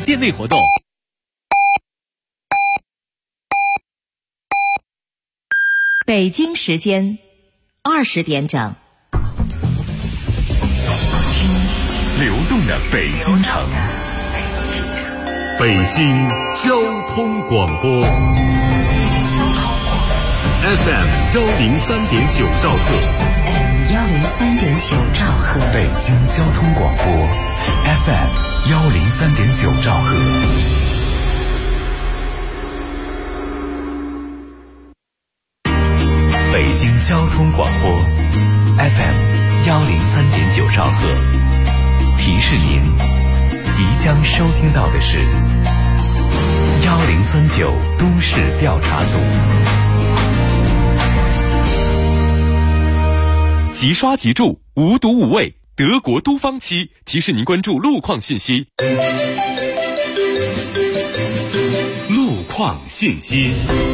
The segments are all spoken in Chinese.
店内活动。 北京时间20点整。 流动的北京城，北京交通广播 FM 103.9兆赫 103.9兆赫， 北京交通广播 FM 103.9兆赫。北京交通广播 FM 103.9兆赫。提示您，即将收听到的是1039都市调查组。 即刷即住，无毒无味，德国都方漆提示您关注路况信息。路况信息。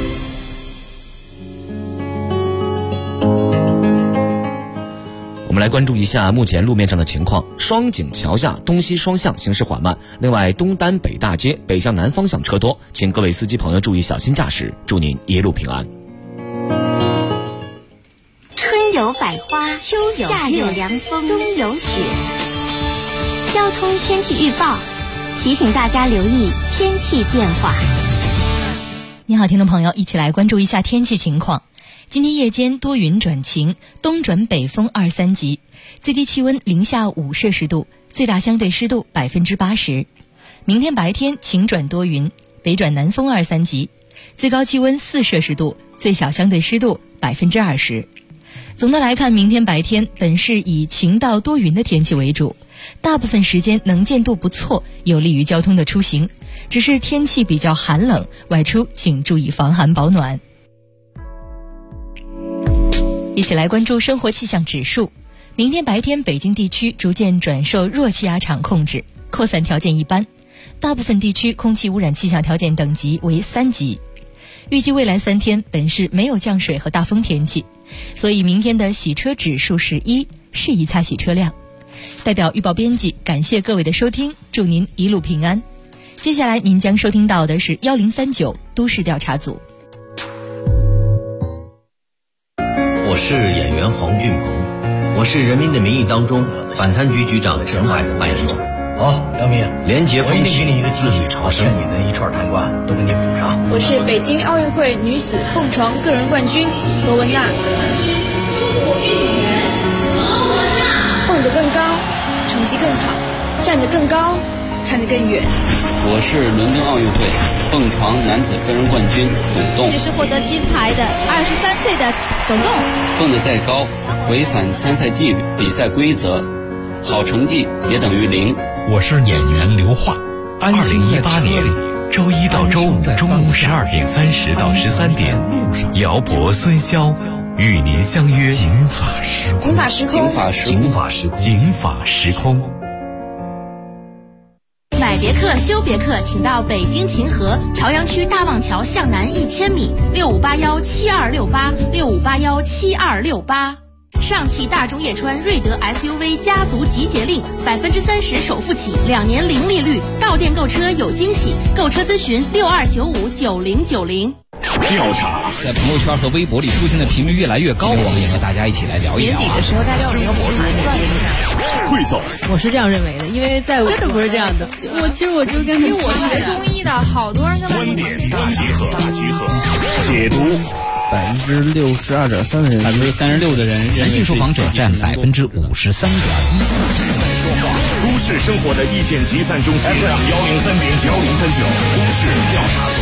我们来关注一下目前路面上的情况。双井桥下东西双向行驶缓慢，另外东单北大街北向南方向车多，请各位司机朋友注意小心驾驶，祝您一路平安。 春有百花，秋有夏有凉风，冬有雪。交通天气预报提醒大家留意天气变化。 你好，听众朋友，一起来关注一下天气情况。今天夜间多云转晴，东转北风2-3级，最低气温零下5摄氏度，最大相对湿度80%。明天白天晴转多云，北转南风2-3级，最高气温4摄氏度，最小相对湿度20%。总的来看，明天白天本市以晴到多云的天气为主，大部分时间能见度不错，有利于交通的出行。只是天气比较寒冷，外出请注意防寒保暖。一起来关注生活气象指数。明天白天北京地区逐渐转受弱气压场控制，扩散条件一般，大部分地区空气污染气象条件等级为3级。预计未来3天本市没有降水和大风天气，所以明天的洗车指数是1，适宜擦洗车辆。代表预报编辑感谢各位的收听，祝您一路平安。接下来您将收听到的是1039都市调查组。 我是演员黄俊鹏，我是《人民的名义》当中反贪局局长陈海的扮演者。 好，梁明， 廉洁风气，自律朝生，你的一串贪官都给你补上。 我是北京奥运会女子蹦床个人冠军何文娜。蹦得更高，成绩更好，站得更高，看得更远。 我是伦敦奥运会蹦床男子个人冠军董栋。 这是获得金牌的23岁的董栋。 蹦得再高，违反参赛纪律、比赛规则，好成绩也等于0。 我是演员刘桦。2018年周一到周五中午12点30到13点，姚博、孙骁与您相约警法时空。 买别克休别克，请到北京秦河朝阳区大望桥向南1000米，65817268，65817268。上汽大众叶川瑞德 SUV 家族集结令，30%首付起，2年零利率，到店购车有惊喜，购车咨询62959090。 调查在朋友圈和微博里出现的频率越来越高，我们也和大家一起来聊一聊。 年底的时候，大家有没有算一下？ 汇总， 我是这样认为的，因为在真的不是这样的。我就跟因为我学中医的，好多人跟我观点大集合，解读。 62.3%的人 ，36%的人，男性受访者占53.1%。 都市生活的意见集散中心 FM 103.9都市调查组。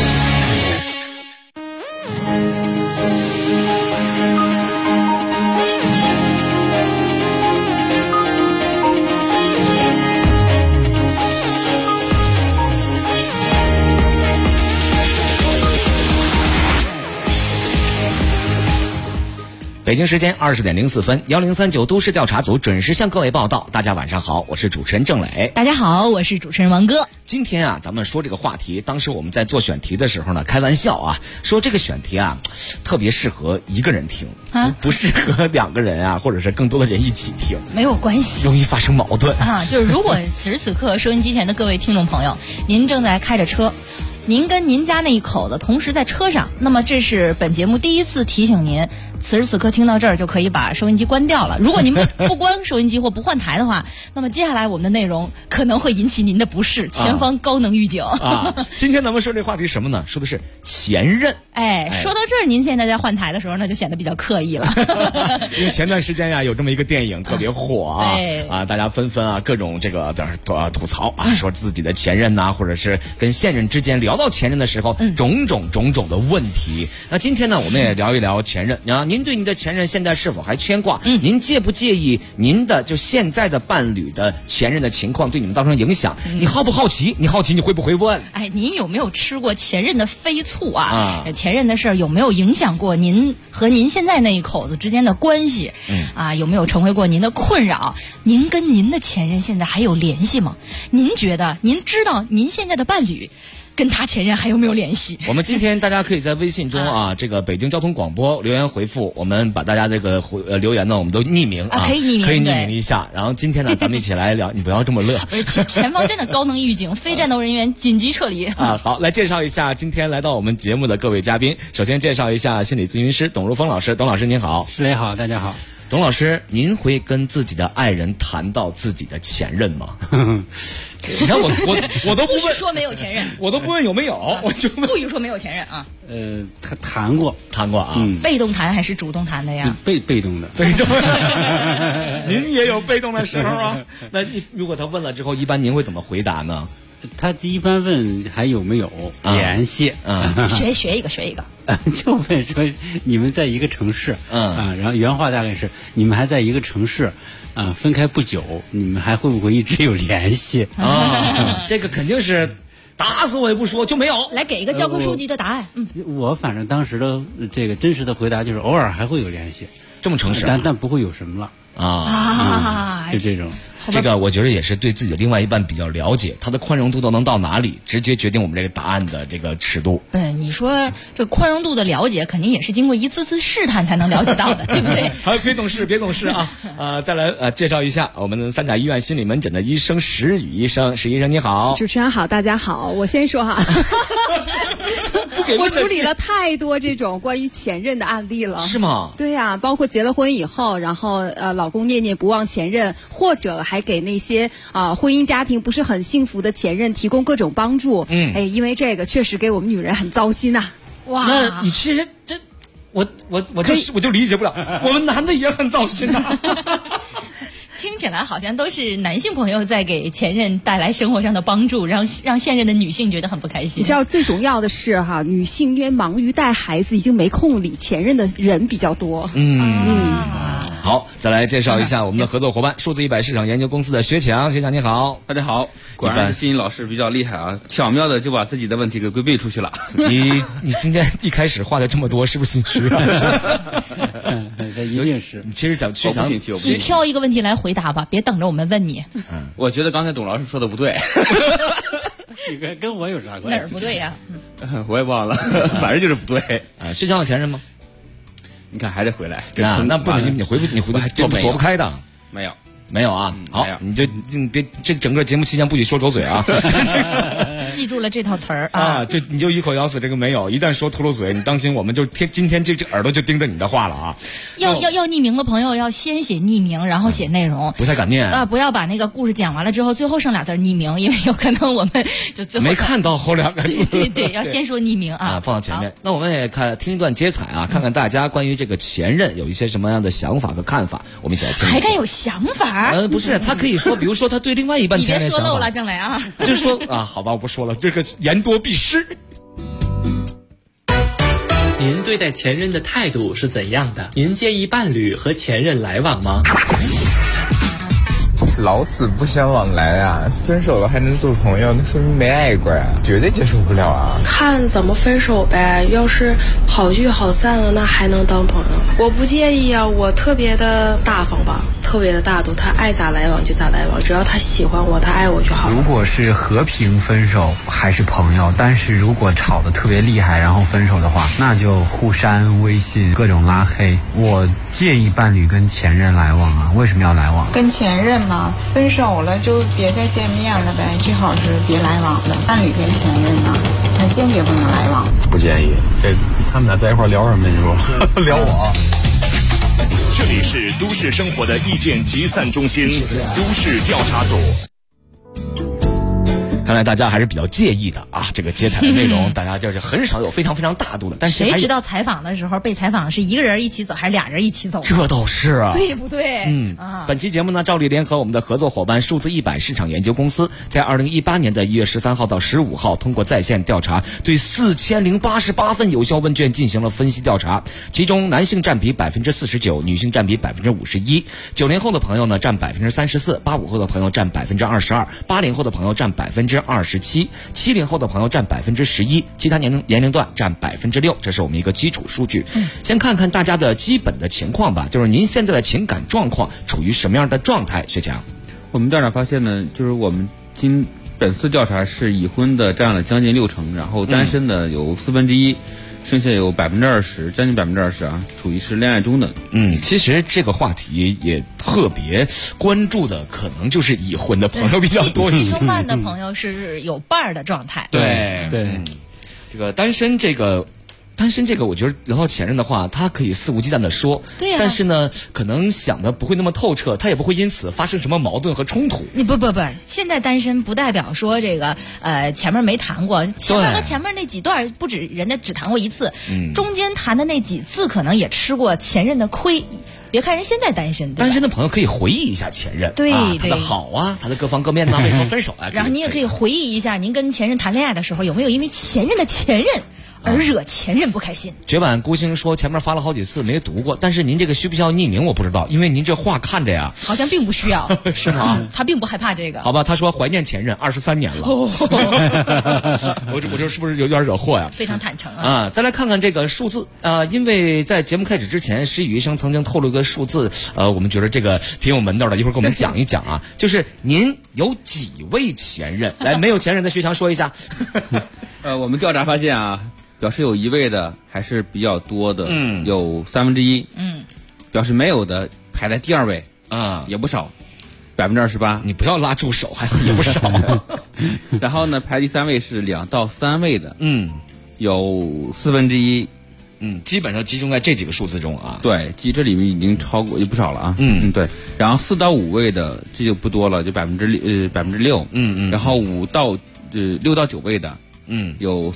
北京时间20点04分，1039都市调查组准时向各位报道。大家晚上好，我是主持人郑磊。 大家好，我是主持人王哥。 今天啊，咱们说这个话题，当时我们在做选题的时候呢，开玩笑啊，说这个选题啊，特别适合一个人听啊，不适合2个人啊，或者是更多的人一起听， 没有关系， 容易发生矛盾啊。就是如果此时此刻收音机前的各位听众朋友，您正在开着车，您跟您家那一口子同时在车上，那么这是本节目第一次提醒您，此时此刻听到这儿就可以把收音机关掉了。如果您不关收音机或不换台的话，那么接下来我们的内容可能会引起您的不适，前方高能预警啊。今天咱们说这话题什么呢？说的是前任。 说到这儿，您现在在换台的时候，那就显得比较刻意了。 因为前段时间呀，有这么一个电影特别火啊，大家纷纷啊各种这个吐槽啊，说自己的前任呐，或者是跟现任之间聊到前任的时候，种种的问题。那今天呢，我们也聊一聊前任啊。您对你的前任现在是否还牵挂？您介不介意您的就现在的伴侣的前任的情况对你们造成影响？你好不好奇？你好奇你会不会问？ 您有没有吃过前任的飞醋啊？前任的事儿有没有影响过您和您现在那一口子之间的关系？有没有成为过您的困扰？您跟您的前任现在还有联系吗？您觉得您知道您现在的伴侣跟他前任还有没有联系？ 我们今天大家可以在微信中这个北京交通广播留言回复，我们把大家这个留言呢，我们都匿名可以匿名一下。然后今天呢，咱们一起来聊，你不要这么乐。 前方真的高能预警，非战斗人员紧急撤离好，来介绍一下今天来到我们节目的各位嘉宾。首先介绍一下心理咨询师董如峰老师，董老师您好。 师磊好，大家好。 董老师，您会跟自己的爱人谈到自己的前任吗？你看我都不问，说没有前任， 我都不问有没有，我就不许说没有前任啊。 他谈过啊， 被动谈还是主动谈的呀？ 被动的， 您也有被动的时候啊。那如果他问了之后，一般您会怎么回答呢？ 他一般问还有没有联系学一个就问说你们在一个城市然后原话大概是你们还在一个城市分开不久，你们还会不会一直有联系这个肯定是打死我也不说就没有。 来给一个教科书级的答案。 我反正当时的这个真实的回答就是偶尔还会有联系， 这么诚实但不会有什么了就这种。 这个我觉得也是对自己的另外一半比较了解，他的宽容度都能到哪里，直接决定我们这个答案的这个尺度。 你说这宽容度的了解，肯定也是经过一次次试探才能了解到的，对不对？ 好，别懂事啊！再来介绍一下我们三甲医院心理门诊的医生石宇医生，石医生你好。 主持人好，大家好，我先说哈。我处理了太多这种关于前任的案例了。 是吗？ 对呀，包括结了婚以后，然后老公念念不忘前任，或者还给那些婚姻家庭不是很幸福的前任提供各种帮助。因为这个确实给我们女人很糟心呐。 哇，那你其实这我就理解不了，我们男的也很糟心呐。 听起来好像都是男性朋友在给前任带来生活上的帮助，让现任的女性觉得很不开心。 你知道最重要的是女性因为忙于带孩子，已经没空理前任的人比较多。 好，再来介绍一下我们的合作伙伴数字100市场研究公司的薛强。薛强你好。 大家好。果然是心理老师比较厉害啊，巧妙的就把自己的问题给归背出去了。 你今天一开始话的这么多，是不是心虚一定是。 其实讲薛强， 你挑一个问题来回答吧，别等着我们问你。 我觉得刚才董老师说的不对。 跟我有啥关系？ 哪儿不对呀？ 我也忘了，反正就是不对。 薛强有前任吗？ 你看还得回来， 那不行，你回躲不开的。没有啊。好，你别这整个节目期间不许说走嘴啊。 记住了这套词儿你就一口咬死这个没有，一旦说秃噜嘴，你当心我们就今天这耳朵就盯着你的话了啊。 要匿名的朋友要先写匿名，然后写内容， 不太敢念不要把那个故事讲完了之后，最后剩俩字匿名，因为有可能我们就最后没看到后两个字。 对，要先说匿名放到前面。那我们也听一段接彩看看大家关于这个前任有一些什么样的想法和看法，我们一起来听。 还敢有想法？ 不是，他可以说，比如说他对另外一半前任的想法。 你别说漏了，郑磊啊。 就说好吧，我不说了，这个言多必失。 您对待前任的态度是怎样的？您介意伴侣和前任来往吗？ 老死不相往来啊！分手了还能做朋友，那说明没爱过呀，绝对接受不了啊！ 看怎么分手呗，要是好聚好散了，那还能当朋友？我不介意啊，我特别的大方吧，特别的大度，他爱咋来往就咋来往，只要他喜欢我，他爱我就好。 如果是和平分手还是朋友，但是如果吵得特别厉害然后分手的话，那就互删微信，各种拉黑。我建议伴侣跟前任来往啊，为什么要来往？ 跟前任嘛，分手了就别再见面了呗，最好是别来往的。伴侣跟前任呢，那坚决不能来往。 不建议，这他们俩在一块聊什么？你说聊我。 这里是都市生活的意见集散中心，都市调查组。 看来大家还是比较介意的啊，这个接彩的内容，大家就是很少有非常非常大度的。但是谁知道采访的时候被采访是一个人一起走还是俩人一起走？ 这倒是啊， 对不对？ 本期节目呢，照例联合我们的合作伙伴数字100市场研究公司，在2018年的1月13号到15号，通过在线调查，对4088份有效问卷进行了分析调查，其中男性占比49%，女性占比51%。90后的朋友呢占34%，85后的朋友占22%，80后的朋友占27%，70后的朋友占11%，其他年龄段占6%，这是我们一个基础数据。先看看大家的基本的情况吧，就是您现在的情感状况处于什么样的状态？薛强， 我们调查发现呢，就是我们本次调查是已婚的占了将近60%，然后单身的有1/4，剩下有20%，将近20%啊，处于是恋爱中的。 其实这个话题也特别关注的，可能就是已婚的朋友比较多一些。 7成半的朋友是有伴儿的状态。 对，这个单身这个，我觉得聊到前任的话，他可以肆无忌惮的说， 对呀， 但是呢，可能想的不会那么透彻，他也不会因此发生什么矛盾和冲突。 你不，现在单身不代表说这个前面没谈过，前面那几段不止人家只谈过一次，中间谈的那几次可能也吃过前任的亏。别看人现在单身， 单身的朋友可以回忆一下前任， 对， 他的好啊，他的各方各面呢，为什么分手啊？ 然后您也可以回忆一下，您跟前任谈恋爱的时候，有没有因为前任的前任而惹前任不开心？ 绝版孤星说前面发了好几次没读过，但是您这个需不需要匿名我不知道，因为您这话看着呀， 好像并不需要， 是吗？ 他并不害怕这个。 好吧，他说怀念前任23年了，我这是不是有点惹祸呀？ 非常坦诚啊！ 再来看看这个数字啊，因为在节目开始之前，施雨医生曾经透露一个数字，我们觉得这个挺有门道的，一会儿给我们讲一讲啊，就是您有几位前任？来，没有前任的薛强说一下。 我们调查发现啊，表示有1位的还是比较多的，有1/3，表示没有的排在第2位，也不少，28%。 你不要拉住手，还也不少。 然后呢，排第3位是2到3位的，有1/4。 基本上集中在这几个数字中啊。 对，这里面已经超过也不少了啊。对。然后4到5位的这就不多了，就6%。然后6到9位的，有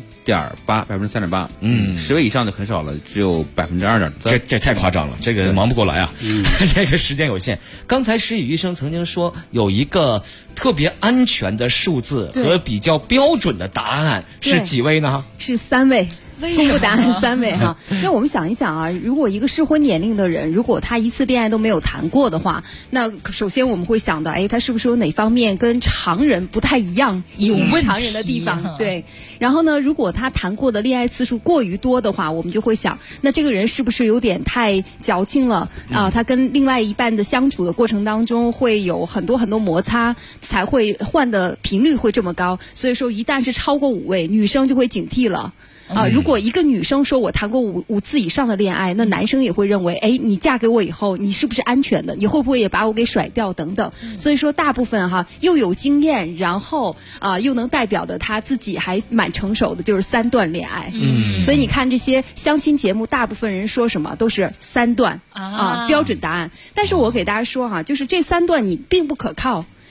3.8%。10位以上就很少了，只有2.3%。 这太夸张了，这个忙不过来啊。这个时间有限。刚才施雨医生曾经说有一个特别安全的数字和比较标准的答案，是几位呢？ 是3位。公布答案3位哈。那我们想一想啊，如果一个适婚年龄的人，如果他一次恋爱都没有谈过的话，那首先我们会想到，他是不是有哪方面跟常人不太一样，有常人的地方？对。然后呢，如果他谈过的恋爱次数过于多的话，我们就会想，那这个人是不是有点太矫情了啊？他跟另外一半的相处的过程当中会有很多摩擦，才会换的频率会这么高。所以说，一旦是超过5位，女生就会警惕了。如果一个女生说我谈过5次以上的恋爱，那男生也会认为，你嫁给我以后，你是不是安全的？你会不会也把我给甩掉等等？所以说，大部分又有经验，然后又能代表的他自己还蛮成熟的，就是3段恋爱。所以你看这些相亲节目，大部分人说什么都是3段标准答案。但是我给大家说就是这3段你并不可靠。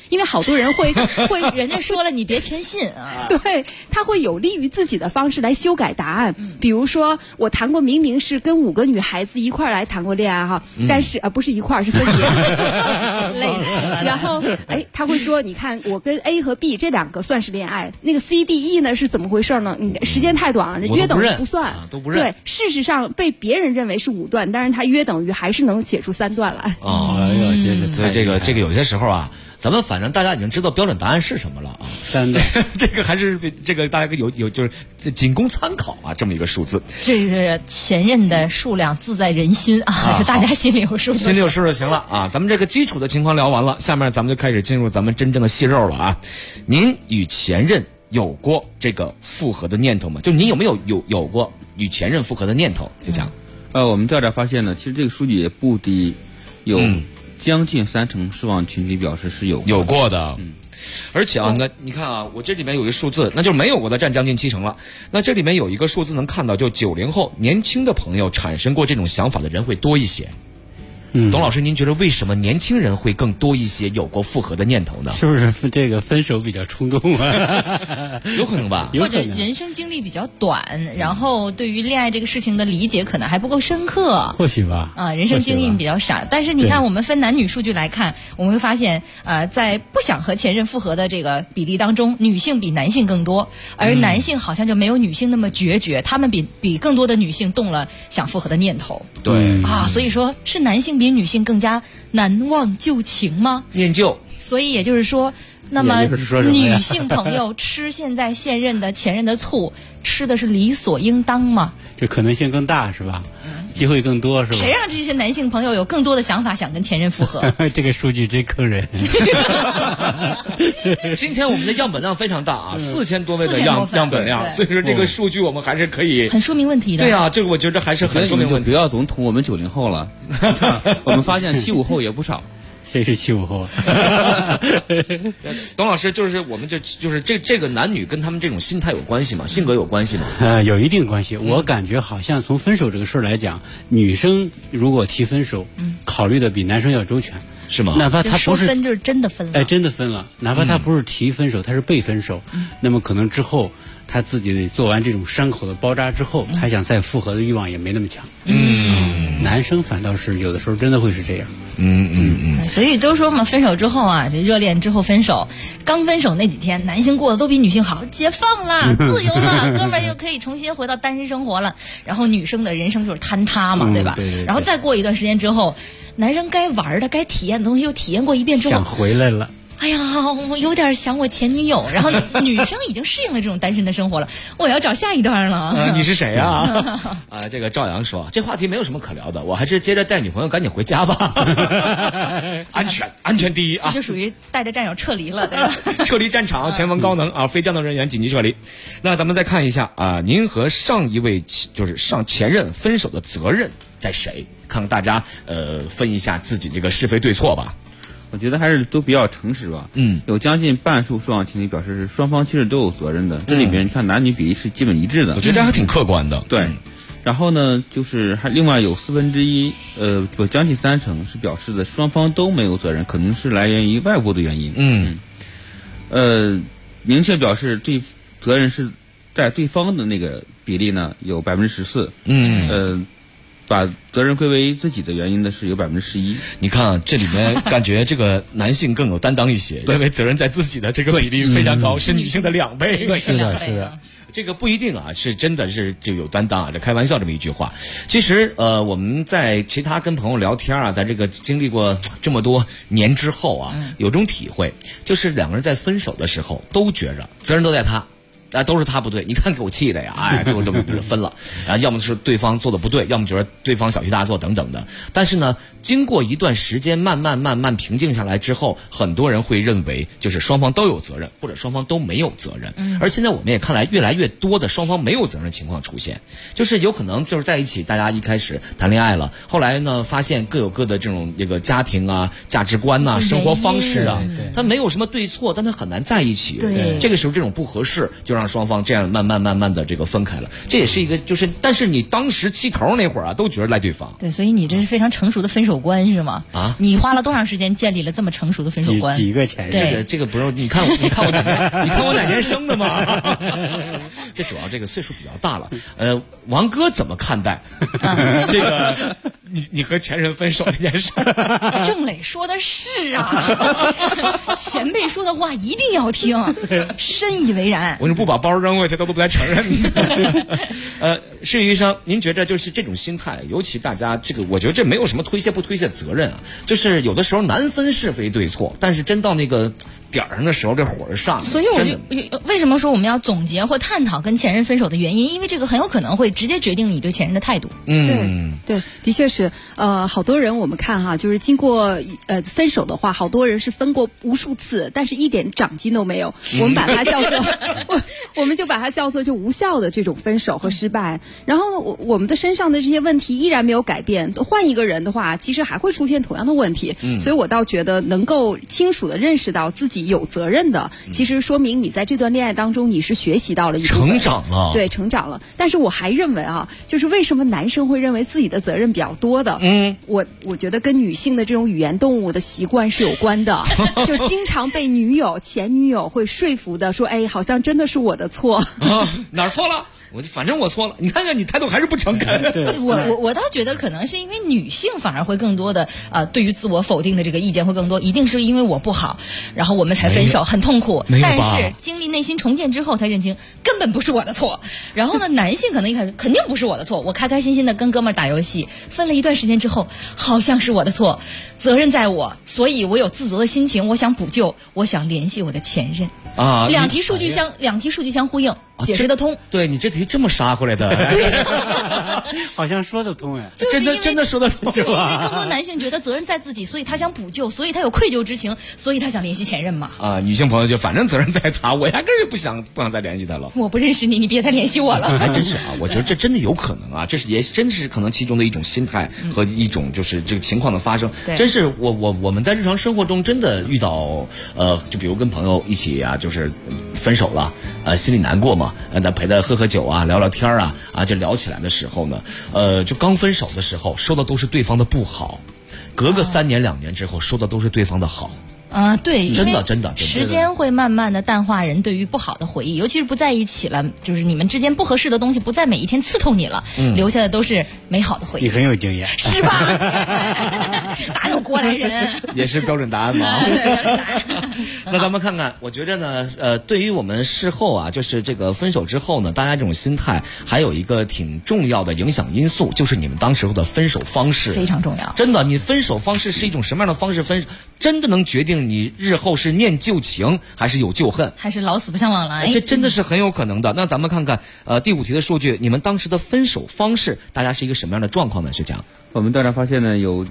因为好多人会人家说了你别全信啊， 对，他会有利于自己的方式来修改答案。比如说我谈过，明明是跟5个女孩子一块儿来谈过恋爱哈，但是不是一块儿，是分别， 累死了。 然后他会说，你看我跟 A 和 B 这2个算是恋爱，那个 C、D、E 呢是怎么回事呢？时间太短了，约等于不算， 都不认。 对，事实上被别人认为是5段，但是他约等于还是能写出3段来。 所以这个有些时候啊，咱们反正大家已经知道标准答案是什么了啊，3段，这个还是这个大家有就是仅供参考啊，这么一个数字。 这个前任的数量自在人心啊，就大家心里有数， 心里有数就行了啊。咱们这个基础的情况聊完了，下面咱们就开始进入咱们真正的细肉了啊。您与前任有过这个复合的念头吗？就您有没有过与前任复合的念头？就讲， 我们调查发现呢，其实这个数据也不低，有将近30%受访群体表示是有过的。而且啊，你看啊，我这里面有一个数字，那就是没有过的占将近70%了。那这里面有一个数字能看到，就90后年轻的朋友产生过这种想法的人会多一些。董老师，您觉得为什么年轻人会更多一些有过复合的念头呢？ 是不是这个分手比较冲动啊？ 有可能吧， 或者人生经历比较短，然后对于恋爱这个事情的理解可能还不够深刻， 或许吧。 人生经历比较少。但是你看，我们分男女数据来看，我们会发现，在不想和前任复合的这个比例当中，女性比男性更多，而男性好像就没有女性那么决绝，他们比更多的女性动了想复合的念头。 对所以说是男性比女性更加难忘旧情吗？ 念旧。 所以也就是说，那么女性朋友吃现在现任的前任的醋，吃的是理所应当吗？ 这可能性更大是吧？机会更多是吧？ 谁让这些男性朋友有更多的想法想跟前任复合？ 这个数据真坑人。 今天我们的样本量非常大啊，4000多位的样本量，所以说这个数据我们还是可以很说明问题的。 对啊，这个我觉得还是很说明问题。 不要总捅我们90后了，我们发现75后也不少。 谁是75后？ 董老师，就是我们就是这个男女跟他们这种心态有关系吗？性格有关系吗？ 有一定关系。我感觉好像从分手这个事儿来讲，女生如果提分手，考虑的比男生要周全， 是吗？ 哪怕他不是分就是真的分了， 真的分了。哪怕他不是提分手，他是被分手，那么可能之后他自己做完这种伤口的包扎之后，他想再复合的欲望也没那么强。男生反倒是有的时候真的会是这样。 所以都说嘛，分手之后啊，这热恋之后分手，刚分手那几天，男性过得都比女性好，解放了，自由了，哥们儿又可以重新回到单身生活了。然后女生的人生就是坍塌嘛，对吧？ 对。 然后再过一段时间之后，男生该玩的、该体验的东西又体验过一遍之后， 想回来了。 哎呀，我有点想我前女友，然后女生已经适应了这种单身的生活了，我要找下一段了。 你是谁呀？这个赵阳说，这话题没有什么可聊的，我还是接着带女朋友赶紧回家吧。安全第一啊！ 这就属于带着战友撤离了，对吧？ 撤离战场，前方高能啊！非战斗人员紧急撤离。那咱们再看一下啊，您和上一位就是上前任分手的责任在谁？看看大家分一下自己这个是非对错吧。 我觉得还是都比较诚实吧。有将近半数受访群体表示是双方其实都有责任的。这里面你看男女比例是基本一致的。 我觉得还挺客观的。 对。然后呢，就是还另外有1/4，有将近30%是表示的双方都没有责任，可能是来源于外部的原因。明确表示这责任是在对方的那个比例呢有14%。把责任归为自己的原因的是有11%。 你看这里面感觉这个男性更有担当一些，认为责任在自己的这个比例非常高，是女性的2倍。 对， 是的。 这个不一定啊，是真的是就有担当啊，这开玩笑这么一句话。其实我们在其他跟朋友聊天啊，在这个经历过这么多年之后啊，有种体会，就是两个人在分手的时候都觉着责任都在他。都是他不对，你看给我气的呀！就这么分了，要么是对方做的不对，要么觉得对方小题大做等等的。但是呢，经过一段时间慢慢平静下来之后，很多人会认为就是双方都有责任，或者双方都没有责任。而现在我们也看来越来越多的双方没有责任的情况出现，就是有可能就是在一起，大家一开始谈恋爱了，后来呢发现各有各的这种家庭啊、价值观啊、生活方式啊，他没有什么对错，但他很难在一起。 对， 这个时候这种不合适就让双方这样慢慢的这个分开了。这也是一个就是，但是你当时气头那会儿啊，都觉得赖对方。 对，所以你这是非常成熟的分手观是吗？啊，你花了多长时间建立了这么成熟的分手观？ 几个前任？ 这个不是，你看我哪年，你看我哪年生的吗？这主要这个岁数比较大了。王哥怎么看待这个？你和前任分手这件事？ 郑磊说的是啊，前辈说的话一定要听，深以为然。 我就不把包扔回去，都不来承认。施医生，您觉得就是这种心态，尤其大家这个，我觉得这没有什么推卸不推卸责任啊，就是有的时候难分是非对错，但是真到那个点儿上的时候，这火是上。 所以我就为什么说我们要总结或探讨跟前任分手的原因？因为这个很有可能会直接决定你对前任的态度。 对，的确是。好多人我们看哈，就是经过分手的话，好多人是分过无数次，但是一点长进都没有。我们把它叫做，我们就把它叫做就无效的这种分手和失败。然后呢，我们的身上的这些问题依然没有改变，换一个人的话，其实还会出现同样的问题。所以我倒觉得能够清楚的认识到自己有责任的，其实说明你在这段恋爱当中你是学习到了一部分， 成长了。 对，成长了。但是我还认为啊，就是为什么男生会认为自己的责任比较多的？我觉得跟女性的这种语言动物的习惯是有关的，就经常被前女友会说服的说，哎，好像真的是我的错啊，哪儿错了？反正我错了，你看看你态度还是不诚恳。 我倒觉得可能是因为女性反而会更多的对于自我否定的这个意见会更多，一定是因为我不好，然后我们才分手，很痛苦。但是经历内心重建之后才认清根本不是我的错。然后呢，男性可能一开始肯定不是我的错，我开开心心的跟哥们儿打游戏，分了一段时间之后，好像是我的错，责任在我，所以我有自责的心情，我想补救，我想联系我的前任。两题数据相呼应，解释得通。 对，你这题这么杀回来的， 好像说得通哎， 真的说得通。 就是因为更多男性觉得责任在自己，所以他想补救，所以他有愧疚之情，所以他想联系前任嘛。 女性朋友就反正责任在他，我压根儿就不想再联系他了。 我不认识你，你别再联系我了。 还真是啊，我觉得这真的有可能啊，这是也真是可能其中的一种心态和一种就是这个情况的发生。真是我们在日常生活中真的遇到就比如跟朋友一起啊，就是分手了，心里难过嘛，那陪他喝酒啊，聊聊天啊，就聊起来的时候呢，就刚分手的时候说的都是对方的不好，隔个3年2年之后说的都是对方的好。 对， 真的， 时间会慢慢的淡化人对于不好的回忆，尤其是不在一起了，就是你们之间不合适的东西不再每一天刺痛你了，留下的都是美好的回忆。 你很有经验， 是吧？哪有过来人？ 也是标准答案吗？那咱们看看，我觉着呢，对于我们事后啊，就是这个分手之后呢，大家这种心态还有一个挺重要的影响因素，就是你们当时候的分手方式非常重要。 真的，你分手方式是一种什么样的方式分手，真的能决定你日后是念旧情还是有旧恨， 还是老死不相往来。 这真的是很有可能的。那咱们看看第5题的数据，你们当时的分手方式大家是一个什么样的状况呢？学强， 我们调查发现呢，有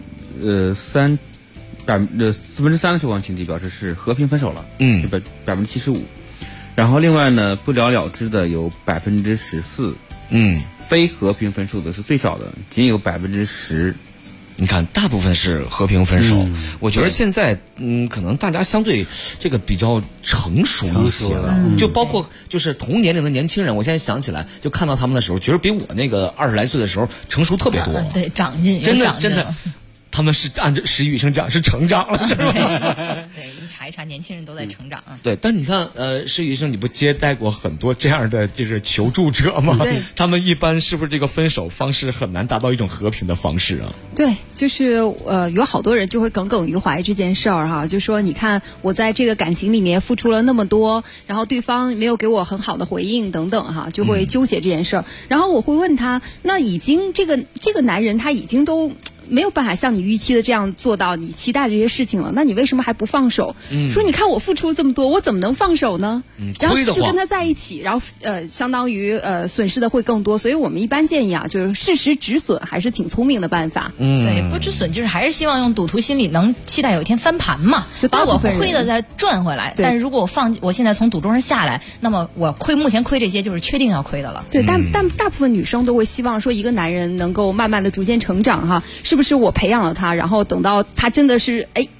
4%的受访群体表示是和平分手了，75%。然后另外呢，不了了之的有14%，非和平分手的是最少的，仅有10%。 你看，大部分是和平分手。我觉得现在，可能大家相对这个比较成熟一些了，就包括就是同年龄的年轻人，我现在想起来，就看到他们的时候，觉得比我那个20来岁的时候成熟特别多。 对，长进， 真的。他们是按照石宇生讲是成长了，是吧？ 对，一查一查，年轻人都在成长啊。 对，但你看，石宇生，你不接待过很多这样的就是求助者吗？ 对， 他们一般是不是这个分手方式很难达到一种和平的方式啊？ 对，就是有好多人就会耿耿于怀这件事儿哈，就说你看我在这个感情里面付出了那么多，然后对方没有给我很好的回应等等哈，就会纠结这件事儿。然后我会问他，那已经这个男人他已经都没有办法像你预期的这样做到你期待的这些事情了，那你为什么还不放手？说你看我付出了这么多，我怎么能放手呢？然后就跟他在一起，然后相当于损失的会更多。所以我们一般建议啊，就是适时止损还是挺聪明的办法。 对，不止损就是还是希望用赌徒心理，能期待有一天翻盘嘛，就把我亏的再赚回来。但是如果我现在从赌桌上下来，那么我目前亏这些就是确定要亏的了。 对，但大部分女生都会希望说一个男人能够慢慢的逐渐成长哈，是不是我培养了他，然后等到他真的是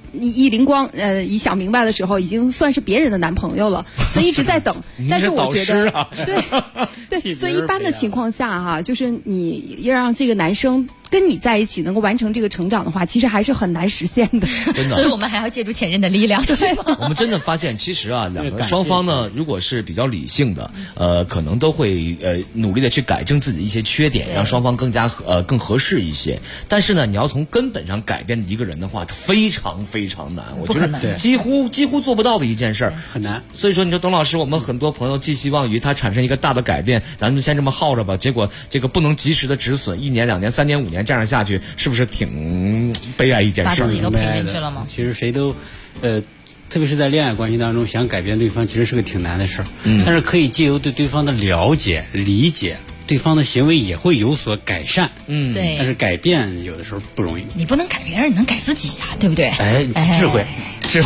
一灵光一想明白的时候，已经算是别人的男朋友了，所以一直在等。但是我觉得，对，所以一般的情况下哈，就是你要让这个男生跟你在一起能够完成这个成长的话，其实还是很难实现的。 所以我们还要借助前任的力量，是吗？ 我们真的发现，其实啊，两个双方呢，如果是比较理性的，可能都会努力的去改正自己的一些缺点，让双方更合适一些。但是呢，你要从根本上改变一个人的话，非常非常难。我觉得几乎做不到的一件事儿， 很难。 所以说，你说董老师，我们很多朋友寄希望于他产生一个大的改变，咱们先这么耗着吧。结果这个不能及时的止损，1年、2年、3年、5年这样下去，是不是挺悲哀一件事？ 把自己都赔进去了吗？ 其实谁都，特别是在恋爱关系当中，想改变对方，其实是个挺难的事儿。但是可以借由对对方的了解、理解，对方的行为也会有所改善。 对。 但是改变有的时候不容易。 你不能改别人，你能改自己呀，对不对？ 智慧。 智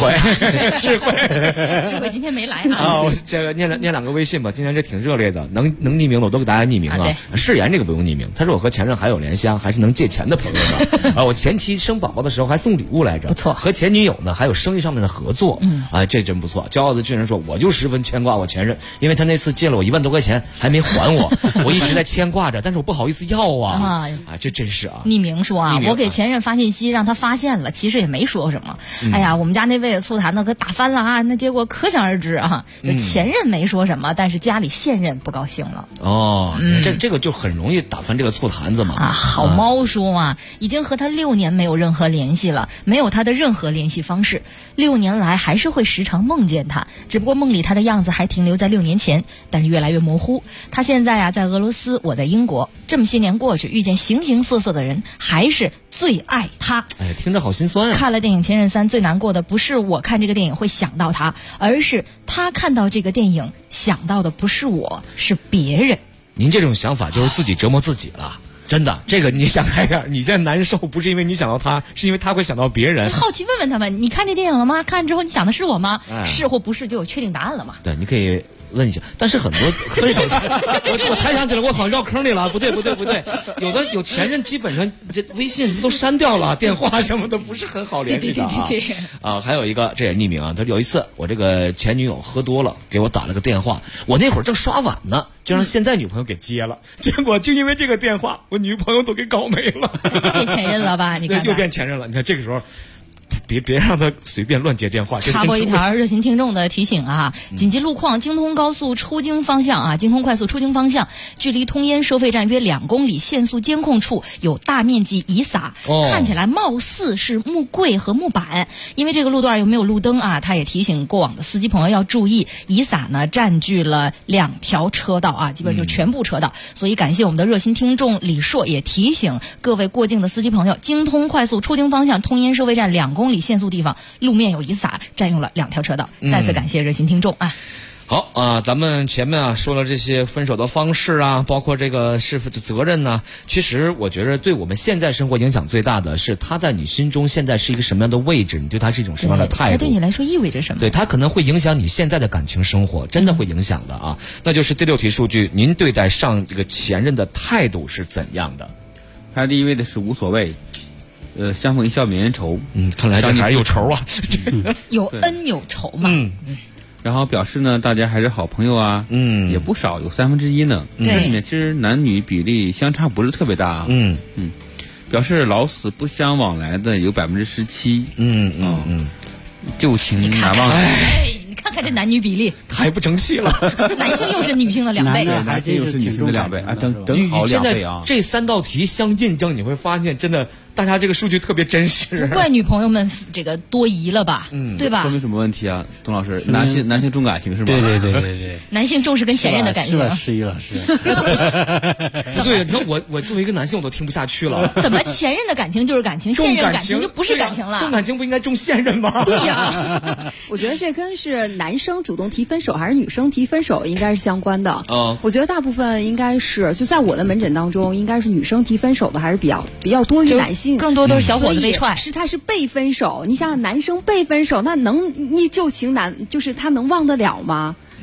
慧今天没来啊！我这个念两个微信吧，今天这挺热烈的，能匿名的我都给大家匿名了。誓言这个不用匿名，他说我和前任还有联系，还是能借钱的朋友呢。我前妻生宝宝的时候还送礼物来着， 不错。 和前女友呢还有生意上面的合作，这真不错。骄傲的巨人说，我就十分牵挂我前任，因为他那次借了我1万多块钱还没还我，我一直在牵挂着，但是我不好意思要啊。这真是啊。 匿名说啊，我给前任发信息让他发现了，其实也没说什么。哎呀，我们家那位醋坛子可打翻了啊，那结果可想而知啊。就前任没说什么，但是家里现任不高兴了。 这个就很容易打翻这个醋坛子嘛。 好猫说啊，已经和他6年没有任何联系了，没有他的任何联系方式。6年来还是会时常梦见他，只不过梦里他的样子还停留在6年前，但是越来越模糊。他现在在俄罗斯，我在英国，这么些年过去，遇见形形色色的人，还是最爱他。 听着好心酸啊。 看了电影《前任3》，最难过的不是我看这个电影会想到他，而是他看到这个电影想到的不是我，是别人。 您这种想法就是自己折磨自己了。真的，这个你想开点，你现在难受不是因为你想到他，是因为他会想到别人。 你好奇问问他们，你看这电影了吗？看之后你想的是我吗？是或不是就有确定答案了嘛？ 对，你可以问一下。但是很多分手我才想起来，我好像绕坑里了。不对，有前任基本上这微信什么都删掉了，电话什么的不是很好联系的啊。还有一个这也匿名啊，他说有一次我这个前女友喝多了，给我打了个电话，我那会儿正刷碗呢，就让现在女朋友给接了，结果就因为这个电话，我女朋友都给搞没了， 变前任了吧？你看又变前任了。你看这个时候。别让他随便乱接电话。 插播一条热心听众的提醒啊，紧急路况，京通高速出京方向啊，京通快速出京方向，距离通烟收费站约2公里，限速监控处有大面积遗撒，看起来貌似是木柜和木板。因为这个路段又没有路灯啊，他也提醒过往的司机朋友要注意，遗撒呢占据了2条车道啊，基本就全部车道。所以感谢我们的热心听众李硕，也提醒各位过境的司机朋友，京通快速出京方向通烟收费站2公里限速地方路面有遗撒，占用了2条车道。再次感谢热心听众啊。 好啊，咱们前面说了这些分手的方式啊，包括这个是否的责任呢？其实我觉得对我们现在生活影响最大的是他在你心中现在是一个什么样的位置，你对他是一种什么样的态度？ 他对你来说意味着什么？ 对，他可能会影响你现在的感情生活，真的会影响的啊。那就是第6题数据，您对待上这个前任的态度是怎样的？ 排第1位的是无所谓。相逢一笑泯恩仇。 看来这还有仇啊， 有恩有仇嘛。 然后表示呢，大家还是好朋友啊。也不少，有1/3呢。这里面其实男女比例相差不是特别大啊。表示老死不相往来的有17%。旧情难忘。 你看看这男女比例， 还不成戏了。 男性又是女性的2倍， 还真又是女性的2倍啊，正好2倍啊。 这3道题相印证，你会发现真的。大家这个数据特别真实， 不怪女朋友们这个多疑了吧？对吧？ 说明什么问题啊，董老师？男性重感情是吧？ 对。 男性重视跟前任的感情。 是吧，施一老师。 不对，你看我作为一个男性，我都听不下去了。 怎么前任的感情就是感情，现任感情就不是感情了？ 重感情不应该重现任吗？ 对呀。 我觉得这跟是男生主动提分手还是女生提分手应该是相关的。我觉得大部分应该是就在我的门诊当中，应该是女生提分手的还是比较多于男性。 更多都是小伙子被踹， 他是被分手。你想想，男生被分手，那能你旧情难，就是他能忘得了吗？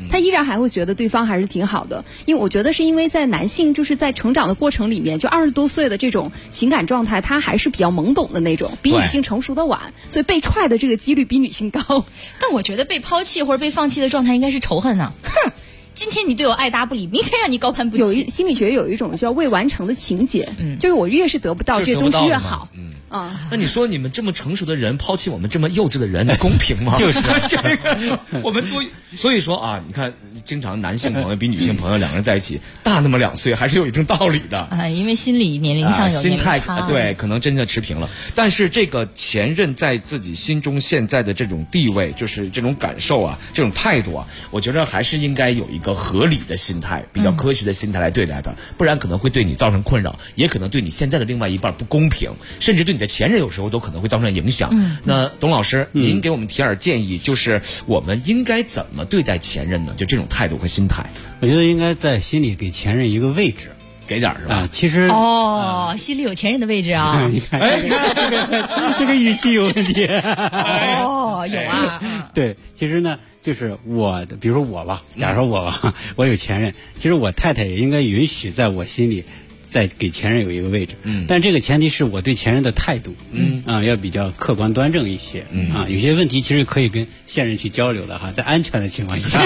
他依然还会觉得对方还是挺好的。因为我觉得是因为在男性就是在成长的过程里面，就20多岁的这种情感状态，他还是比较懵懂的那种，比女性成熟的晚，所以被踹的这个几率比女性高。 但我觉得被抛弃或者被放弃的状态应该是仇恨啊，哼。今天你对我爱答不理，明天让你高攀不起。 心理学有一种叫未完成的情节，就是我越是得不到这东西越好。 那你说你们这么成熟的人抛弃我们这么幼稚的人，公平吗？ 就是这个，我们多，所以说啊，你看，经常男性朋友比女性朋友两个人在一起大那么2岁，还是有一定道理的啊，因为心理年龄上有心态对， 可能真的持平了。但是这个前任在自己心中现在的这种地位，就是这种感受啊，这种态度啊，我觉得还是应该有一个合理的心态，比较科学的心态来对待的，不然可能会对你造成困扰，也可能对你现在的另外一半不公平，甚至对你的前任有时候都可能会造成影响。那董老师，您给我们提点建议，就是我们应该怎么对待前任呢？就这种态度和心态， 我觉得应该在心里给前任一个位置， 给点是吧？ 其实心里有前任的位置啊。 你看，这个语气有问题。 有啊。 对，其实呢，就是我的，比如说我吧，假如说我吧，我有前任，其实我太太也应该允许在我心里再给前任有一个位置。但这个前提是我对前任的态度，要比较客观端正一些。有些问题其实可以跟现任去交流的哈，在安全的情况下。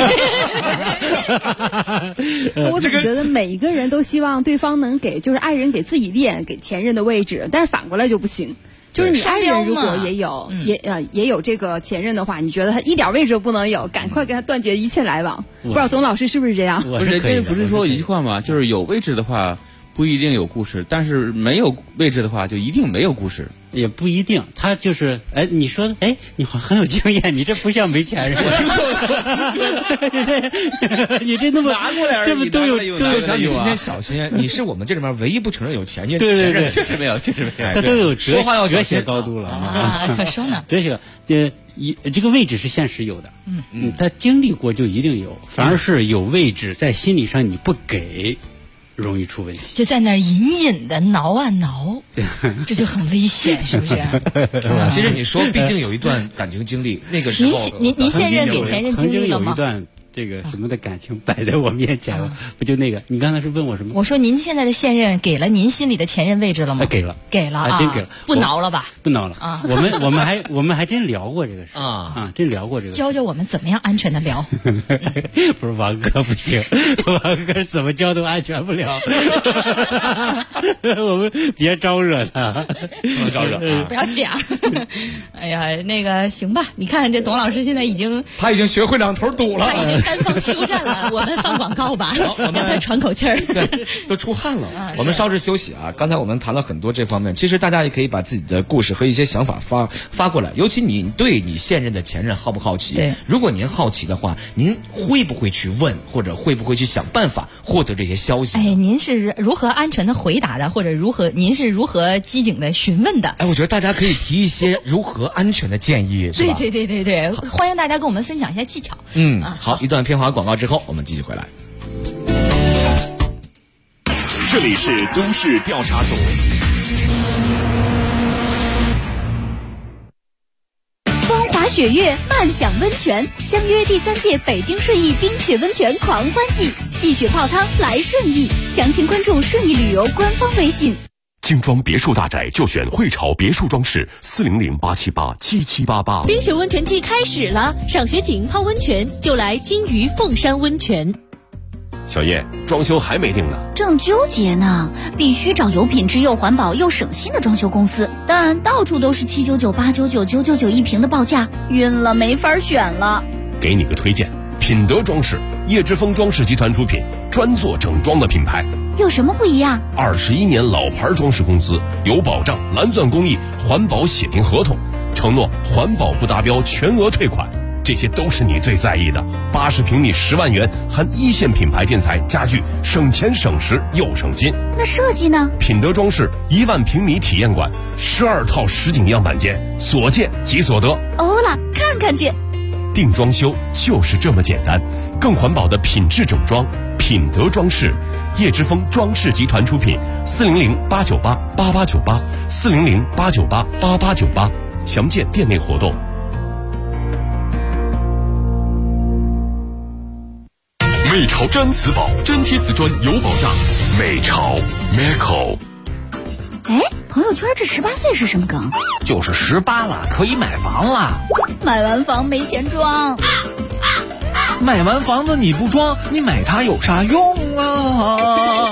我总觉得每一个人都希望对方能给，就是爱人给自己练给前任的位置，但是反过来就不行。就是你爱人如果也有也有这个前任的话，你觉得他一点位置都不能有，赶快跟他断绝一切来往。不知道董老师是不是这样？ 不是，这不是说一句话吗？就是有位置的话不一定有故事，但是没有位置的话就一定没有故事。 也不一定，他就是你说你很有经验，你这不像没前任。你这那么拿过来， 这么都有就想你今天小心，你是我们这里面唯一不承认有前任。 对， 确实没有， 他都有说话要哲学高度了啊！可说呢， 哲学这个位置是现实有的，他经历过就一定有，反而是有位置在心理上你不给。容易出问题， 就在那儿隐隐的挠啊挠，这就很危险，是不是？ 其实你说，毕竟有一段感情经历，那个时候， 您现任给前任经历了吗？ 曾经有一段这个什么的感情摆在我面前了，不就那个？你刚才是问我什么？ 我说您现在的现任给了您心里的前任位置了吗？ 给了啊， 真给了， 不挠了吧？ 不挠了啊！我们还真聊过这个事啊，真聊过这个。 教教我们怎么样安全的聊。 不是王哥不行，王哥怎么教都安全不了。我们别招惹他， 不能招惹啊！ 不要讲。哎呀，那个行吧？你看这董老师现在他已经学会两头堵了， 他已经单方休战了。我们放广告吧，让他喘口气儿。 对，都出汗了。我们稍事休息啊！刚才我们谈了很多这方面，其实大家也可以把自己的故事和一些想法发过来。尤其你对你现任的前任好不好奇？ 对， 如果您好奇的话，您会不会去问，或者会不会去想办法获得这些消息？ 您是如何安全的回答的，或者您是如何机警的询问的？ 我觉得大家可以提一些如何安全的建议，是吧？ 对，欢迎大家跟我们分享一下技巧。 好，一段片花广告之后，我们继续回来。 这里是都市调查组。 风华雪月，漫享温泉，相约第3届北京顺义冰雪温泉狂欢季，戏雪泡汤来顺义，详情关注顺义旅游官方微信。 精装别墅大宅就选汇潮别墅装饰，400-878-7788。 冰雪温泉季开始了，上学景泡温泉就来金鱼凤山温泉。 小叶，装修还没定呢， 正纠结呢，必须找有品质又环保又省心的装修公司，但到处都是799、899、999一平的报价，晕了，没法选了。 给你个推荐，品德装饰，叶之峰装饰集团出品，专做整装的品牌。 有什么不一样 ？21年老牌装饰公司，有保障，蓝钻工艺，环保写定合同，承诺环保不达标全额退款。这些都是你最在意的。80平米10万元，含1线品牌建材家具，省钱省时又省心。 那设计呢？ 品德装饰1万平米体验馆，12套实景样板间，所见即所得。 欧了，看看去。 定装修就是这么简单，更环保的品质整装，品德装饰，叶之峰装饰集团出品，400-898-8898，400-898-8898，详见店内活动。 美潮毡瓷宝，真贴瓷砖有保障。美潮 Meco。 哎，朋友圈这18岁是什么梗？ 就是18了，可以买房了。 买完房没钱装。 买完房子你不装，你买它有啥用啊？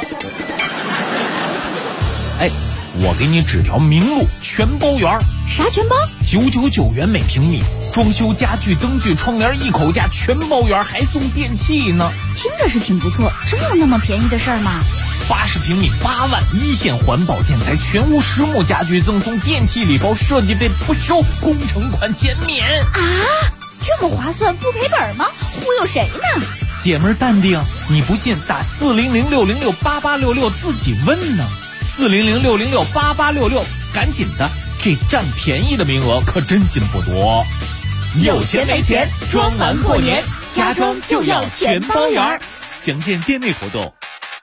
哎，我给你指条明路，全包圆。 啥全包 ？999元每平米，装修、家具、灯具、窗帘一口价，全包圆，还送电器呢。 听着是挺不错，真有那么便宜的事儿吗 ？80平米8万，一线环保建材，全屋实木家具赠送电器礼包，设计费不收，工程款减免。 啊，这么划算，不赔本吗？忽悠谁呢？ 姐们儿淡定，你不信打400-606-8866自己问呢。400-606-8866，赶紧的，这占便宜的名额可真心不多。 有钱没钱，装完过年，家装就要全包圆。 详见店内活动。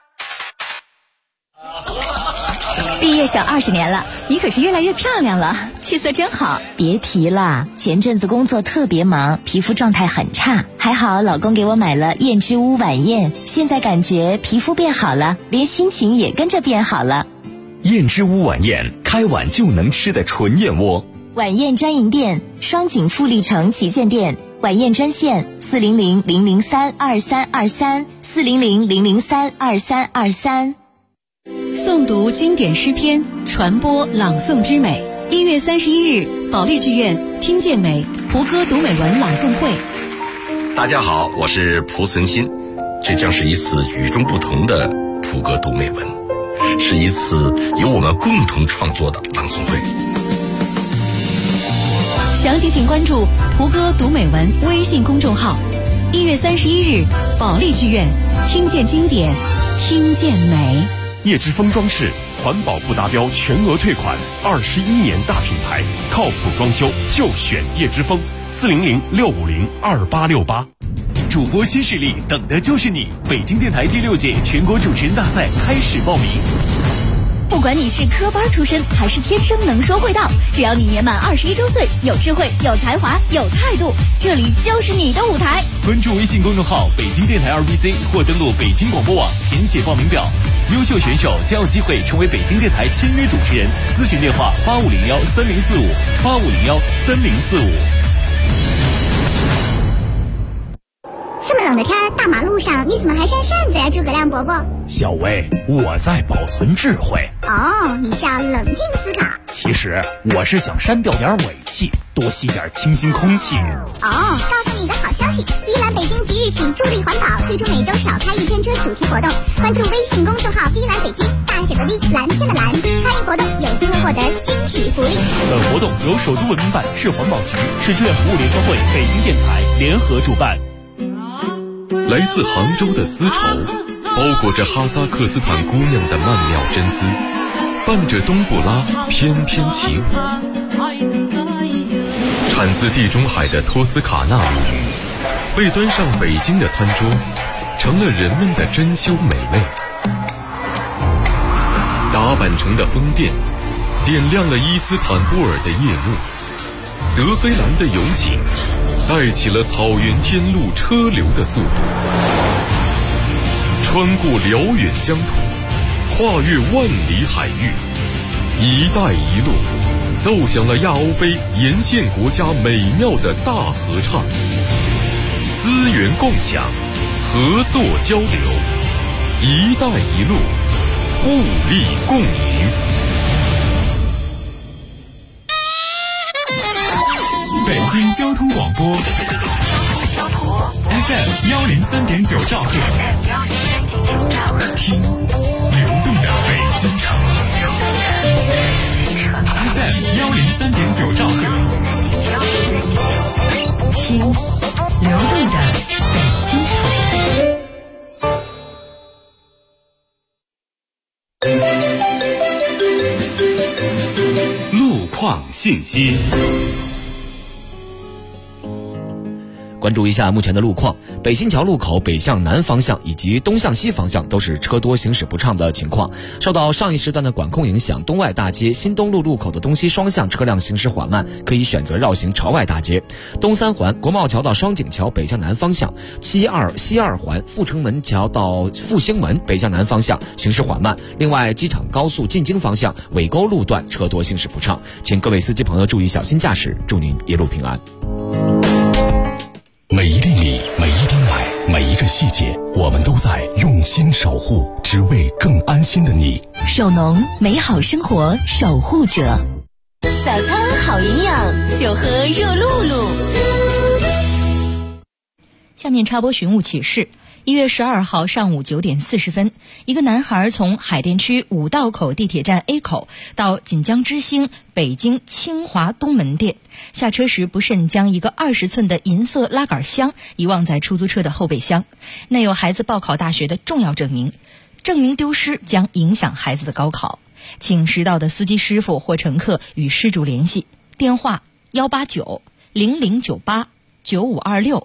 毕业小20年了，你可是越来越漂亮了，气色真好。 别提了，前阵子工作特别忙，皮肤状态很差，还好老公给我买了燕之屋晚宴，现在感觉皮肤变好了，连心情也跟着变好了。 燕之屋晚宴，开碗就能吃的纯燕窝。 晚宴专营店，双井富力城旗舰店，晚宴专线400-003-2323，400-003-2323。 诵读经典诗篇，传播朗诵之美。1月31日，保利剧院听见美蒲歌读美文朗诵会。 大家好，我是蒲存昕，这将是一次与众不同的蒲歌读美文，是一次由我们共同创作的朗诵会。 详情请关注蒲歌读美文微信公众号。1月31日，保利剧院听见经典，听见美。 叶之峰装饰，环保不达标全额退款，21年大品牌，靠谱装修就选叶之峰，400-650-2868。 主播新势力，等的就是你！北京电台第6届全国主持人大赛开始报名。 不管你是科班出身还是天生能说会道，只要你年满21周岁，有智慧、有才华、有态度，这里就是你的舞台。 关注微信公众号北京电台2BC 或登录北京广播网填写报名表，优秀选手将有机会成为北京电台签约主持人。咨询电话8501-3045，8501-3045。 这么冷的天，大马路上你怎么还扇扇子呀，诸葛亮伯伯？ 小薇，我在保存智慧。 哦，你是要冷静思考。 其实我是想删掉点尾气，多吸点清新空气。 哦，告诉你一个好消息，依兰北京即日起助力环保，推出每周少开1天车主题活动。关注微信公众号“依兰北京”，大写的 V， 蓝天的蓝，参与活动有机会获得惊喜福利。 本活动由首都文明办、市环保局、市志愿服务联合会、北京电台联合主办。 来自杭州的丝绸，包裹着哈萨克斯坦姑娘的曼妙真姿，伴着冬不拉翩翩起舞。产自地中海的托斯卡纳母语，被端上北京的餐桌，成了人们的珍馐美味。打扮成的风电，点亮了伊斯坦布尔的夜幕。德黑兰的油井，带起了草原天路车流的速度。穿过辽远疆土，跨越万里海域，一带一路奏响了亚欧非沿线国家美妙的大合唱。资源共享，合作交流，一带一路，互利共赢。 北京交通广播 FM103.9兆赫，听流动的北京城。FM103.9兆赫， 听流动的北京城。 路况信息。 关注一下目前的路况，北新桥路口北向南方向以及东向西方向都是车多行驶不畅的情况。受到上一时段的管控影响，东外大街新东路路口的东西双向车辆行驶缓慢，可以选择绕行朝外大街。东三环国贸桥到双井桥北向南方向，西二环阜成门桥到复兴门北向南方向行驶缓慢。另外，机场高速进京方向尾沟路段车多行驶不畅，请各位司机朋友注意小心驾驶，祝您一路平安。 每一厘米，每一滴奶，每一个细节，我们都在用心守护，只为更安心的你。 手农，美好生活守护者。 早餐好营养，就喝热露露。 下面插播寻物启事。1月12号上午9点40分，一个男孩从海淀区五道口地铁站 A 口到锦江之星北京清华东门店，下车时不慎将一个20寸的银色拉杆箱遗忘在出租车的后备箱，内有孩子报考大学的重要证明，证明丢失将影响孩子的高考，请识到的司机师傅或乘客与失主联系，电话189-0098-9526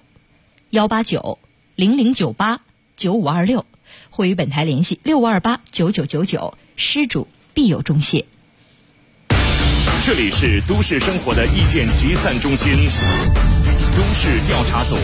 189-0098-9526，或与本台联系6528-9999，失主必有重谢。 这里是都市生活的意见集散中心，都市调查组。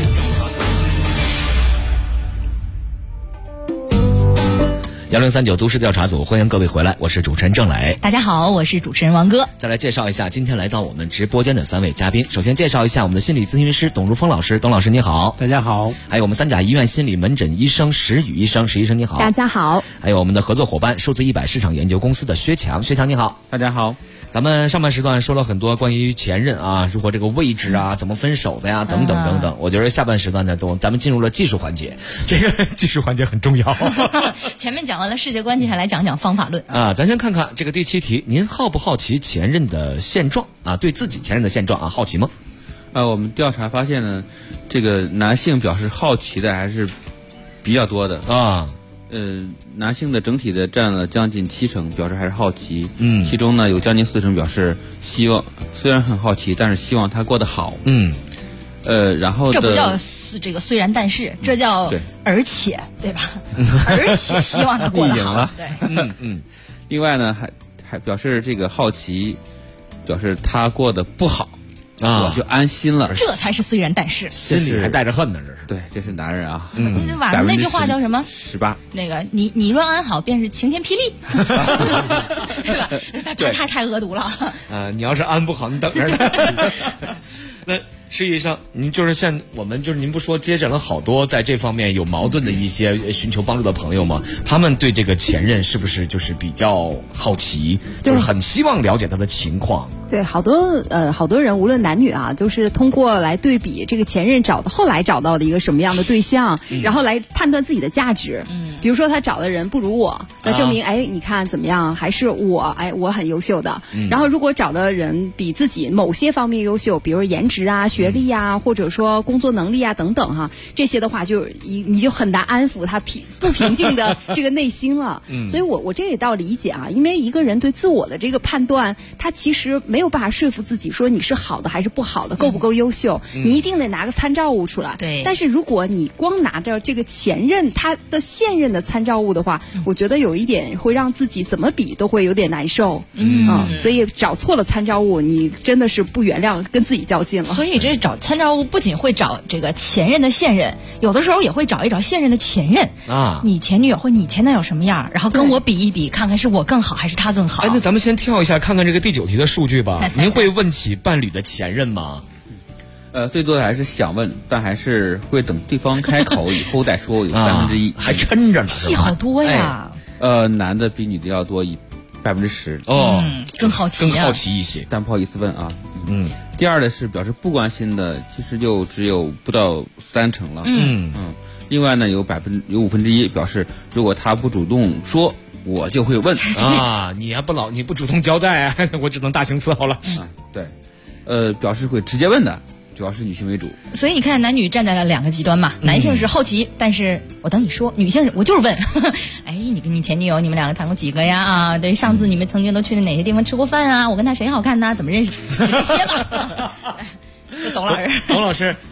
1039都市调查组，欢迎各位回来，我是主持人郑磊。 大家好，我是主持人王哥。 再来介绍一下今天来到我们直播间的3位嘉宾。首先介绍一下我们的心理咨询师董如峰老师，董老师你好。 大家好。 还有我们三甲医院心理门诊医生石宇医生，石医生你好。 大家好。 还有我们的合作伙伴数字100市场研究公司的薛强，薛强你好。 大家好。 咱们上半时段说了很多关于前任啊，如何这个位置啊，怎么分手的呀，等等等等。我觉得下半时段呢，咱们进入了技术环节，这个技术环节很重要。 前面讲完了世界观，接下来讲讲方法论啊。咱先看看这个第7题，您好不好奇前任的现状啊？对自己前任的现状啊，好奇吗？ 我们调查发现呢，这个男性表示好奇的还是比较多的啊。 男性的整体的占了将近70%，表示还是好奇。其中呢有将近40%表示希望，虽然很好奇，但是希望他过得好。然后这不叫这个虽然但是，这叫而且，对吧？而且希望他过得好。 了。另外呢还表示这个好奇，表示他过得不好。我就安心了， 这才是虽然但是， 心里还带着恨呢，这是。 对，这是男人啊。 晚上那句话叫什么 ？18。那个你若安好，便是晴天霹雳，对吧？太恶毒了。 你要是安不好，你等着呢。那实际上，您就是像我们就是您不说接诊了好多在这方面有矛盾的一些寻求帮助的朋友吗？他们对这个前任是不是就是比较好奇，就是很希望了解他的情况？ 对，好多人无论男女啊，就是通过来对比这个前任后来找到的一个什么样的对象，然后来判断自己的价值。比如说他找的人不如我，那证明你看怎么样，还是我很优秀的。然后如果找的人比自己某些方面优秀，比如颜值啊、学历啊，或者说工作能力啊等等哈，这些的话你就很难安抚他不平静的这个内心了。所以我这也倒理解啊，因为一个人对自我的这个判断，他其实没有办法说服自己说你是好的还是不好的，够不够优秀，你一定得拿个参照物出来。 对。 但是如果你光拿着这个前任他的现任的参照物的话，我觉得有一点会让自己怎么比都会有点难受。所以找错了参照物，你真的是不原谅，跟自己较劲了。 所以这找参照物不仅会找这个前任的现任，有的时候也会找一找现任的前任啊。你前女友或你前男友什么样，然后跟我比一比，看看是我更好还是他更好。 那咱们先跳一下，看看这个第9题的数据吧。您会问起伴侣的前任吗？ 最多的还是想问，但还是会等对方开口以后再说，有1%， 还抻着呢。 戏好多呀。 男的比女的要多10%。 更好奇啊， 更好奇一些。 但不好意思问啊。第二的是表示不关心的，其实就只有不到30%了。另外呢，有1/5表示，如果他不主动说，我就会问啊，你不主动交代啊，我只能大行伺候了。 对，表示会直接问的，主要是女性为主。 所以你看，男女站在了2个极端嘛。男性是好奇，但是我等你说；女性是我就是问。你跟你前女友，你们2个谈过几个呀？啊，对，上次你们曾经都去哪些地方吃过饭啊？我跟他谁好看呢？怎么认识？这些吧。董老师，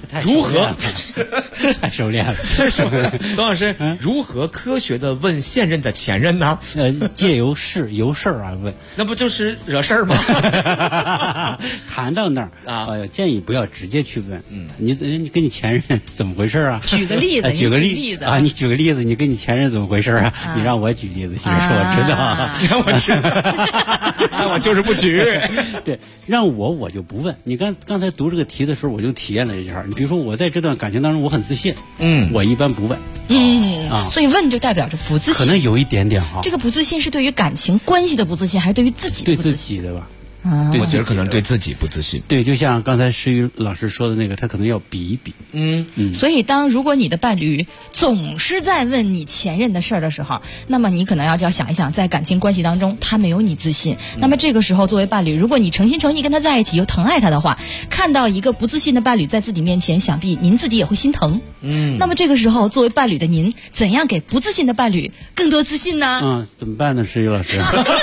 如何太熟练了？ 董老师，如何科学的问现任的前任呢？ 借由事儿啊问， 那不就是惹事儿吗？ 谈到那儿啊，建议不要直接去问。你跟你前任怎么回事啊？ 举个例子， 举个例子啊，你举个例子，你跟你前任怎么回事啊？你让我举例子，行，是我知道， 你让我知道，那我就是不举。 对，让我就不问。你刚才读这个题的时候，我就体验了一下。你比如说，我在这段感情当中，我很自信，我一般不问， 所以问就代表着不自信， 可能有一点点哈。 这个不自信是对于感情关系的不自信，还是对于自己的不自信？ 对自己的吧。 我觉得可能对自己不自信。 对，就像刚才诗雨老师说的那个，他可能要比一比。 所以如果你的伴侣总是在问你前任的事儿的时候，那么你可能就要想一想，在感情关系当中他没有你自信。那么这个时候，作为伴侣，如果你诚心诚意跟他在一起，又疼爱他的话，看到一个不自信的伴侣在自己面前，想必您自己也会心疼。那么这个时候，作为伴侣的您，怎样给不自信的伴侣更多自信呢？ 怎么办呢，诗雨老师？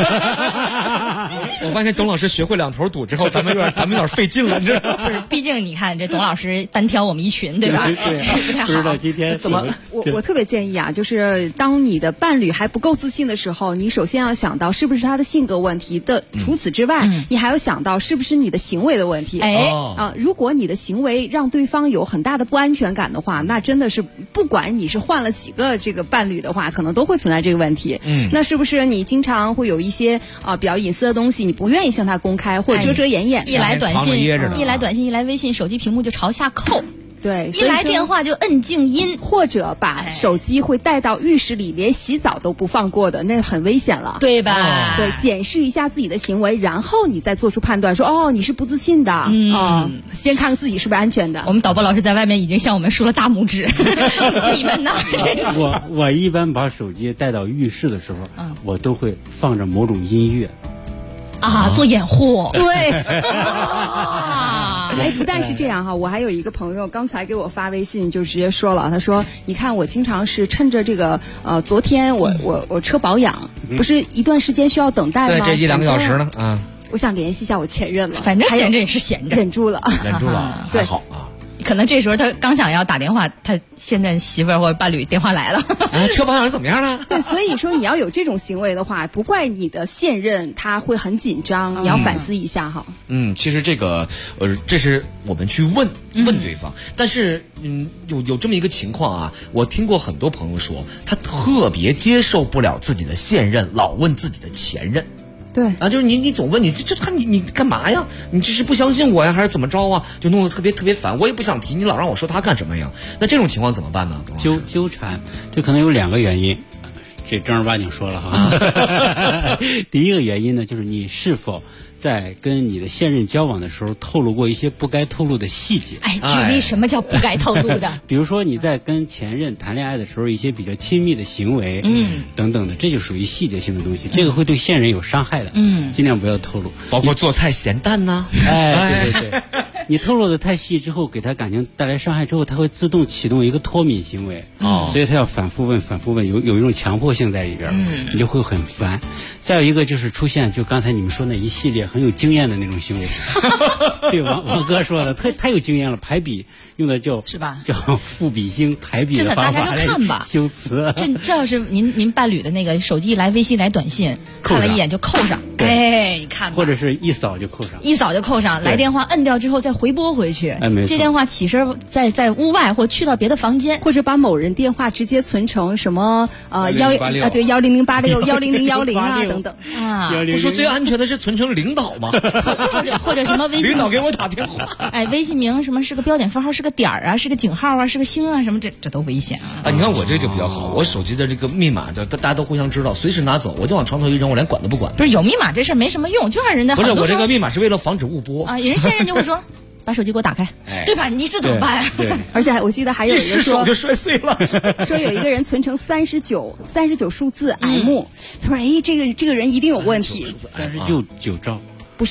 我发现董老师学会两头堵之后，咱们有点费劲了，你知道吗？ 不是，毕竟你看这董老师单挑我们一群，对吧？ 对， 不太好。 不知道今天怎么？ 我特别建议啊，就是当你的伴侣还不够自信的时候，你首先要想到是不是他的性格问题的。除此之外，你还要想到是不是你的行为的问题。如果你的行为让对方有很大的不安全感的话，那真的是不管你是换了几个这个伴侣的话，可能都会存在这个问题。那是不是你经常会有一些比较隐私的东西，你不愿意向他公开，或者遮遮掩掩？ 一来短信，一来微信，手机屏幕就朝下扣。 对， 一来电话就摁静音， 或者把手机会带到浴室里，连洗澡都不放过的，那很危险了， 对吧？ 对，检视一下自己的行为，然后你再做出判断，说你是不自信的，先看看自己是不是安全的。 我们导播老师在外面已经向我们竖了大拇指，你们呢？ 我一般把手机带到浴室的时候，我都会放着某种音乐。 做掩护。 对。不但是这样哈，我还有一个朋友刚才给我发微信就直接说了，他说你看我经常是趁着这个昨天我车保养，不是一段时间需要等待吗？ 对，这1-2个小时呢， 我想联系一下我前任了， 反正闲着也是闲着， 忍住了， 还好啊。 可能这时候他刚想要打电话，他现在媳妇儿或者伴侣电话来了。 车保养怎么样了？ 对，所以说你要有这种行为的话，不怪你的现任他会很紧张，你要反思一下哈。 其实这个这是我们去问对方，但是有这么一个情况啊，我听过很多朋友说，他特别接受不了自己的现任老问自己的前任。 对啊，就是你总问你干嘛呀？你这是不相信我呀，还是怎么着啊？就弄得特别烦，我也不想提，你老让我说他干什么呀？那这种情况怎么办呢？ 纠缠，这可能有2个原因，这正儿八经说了哈。第一个原因呢，就是你是否在跟你的现任交往的时候透露过一些不该透露的细节。 举例什么叫不该透露的？ 比如说你在跟前任谈恋爱的时候，一些比较亲密的行为，等等的，这就属于细节性的东西，这个会对现任有伤害的，尽量不要透露。 包括做菜咸淡呢， 对，你透露的太细之后，给他感情带来伤害之后，他会自动启动一个脱敏行为，所以他要反复问，有一种强迫性在里边，你就会很烦。再有一个就是出现，就刚才你们说那一系列很有经验的那种行为，对，王哥说的，太有经验了，排比用的是吧？叫复比兴排比的方法来修辞。 这要是您伴侣的那个手机来微信来短信，看了一眼就扣上，你看吧， 或者是一扫就扣上， 来电话摁掉之后再回拨回去，接电话起身在屋外或去到别的房间， 或者把某人电话直接存成什么10086对10086101010啊等等啊。不说最安全的是存成领导吗？ 或者什么微信领导给我打电话， 微信名什么是个标点符号，是个点啊，是个井号啊，是个星啊，什么这都危险啊。 你看我这就比较好，我手机的这个密码大家都互相知道，随时拿走，我就往床头一扔，我连管都不管。 不是有密码这事没什么用，就让人的不是我这个密码是为了防止误拨啊，人现任就会说。把手机给我打开，对吧？你这怎么办？ 对，而且我记得还有人说， 手就摔碎了。 说有一个人存成39数字 M，他说这个人一定有问题。 39招不是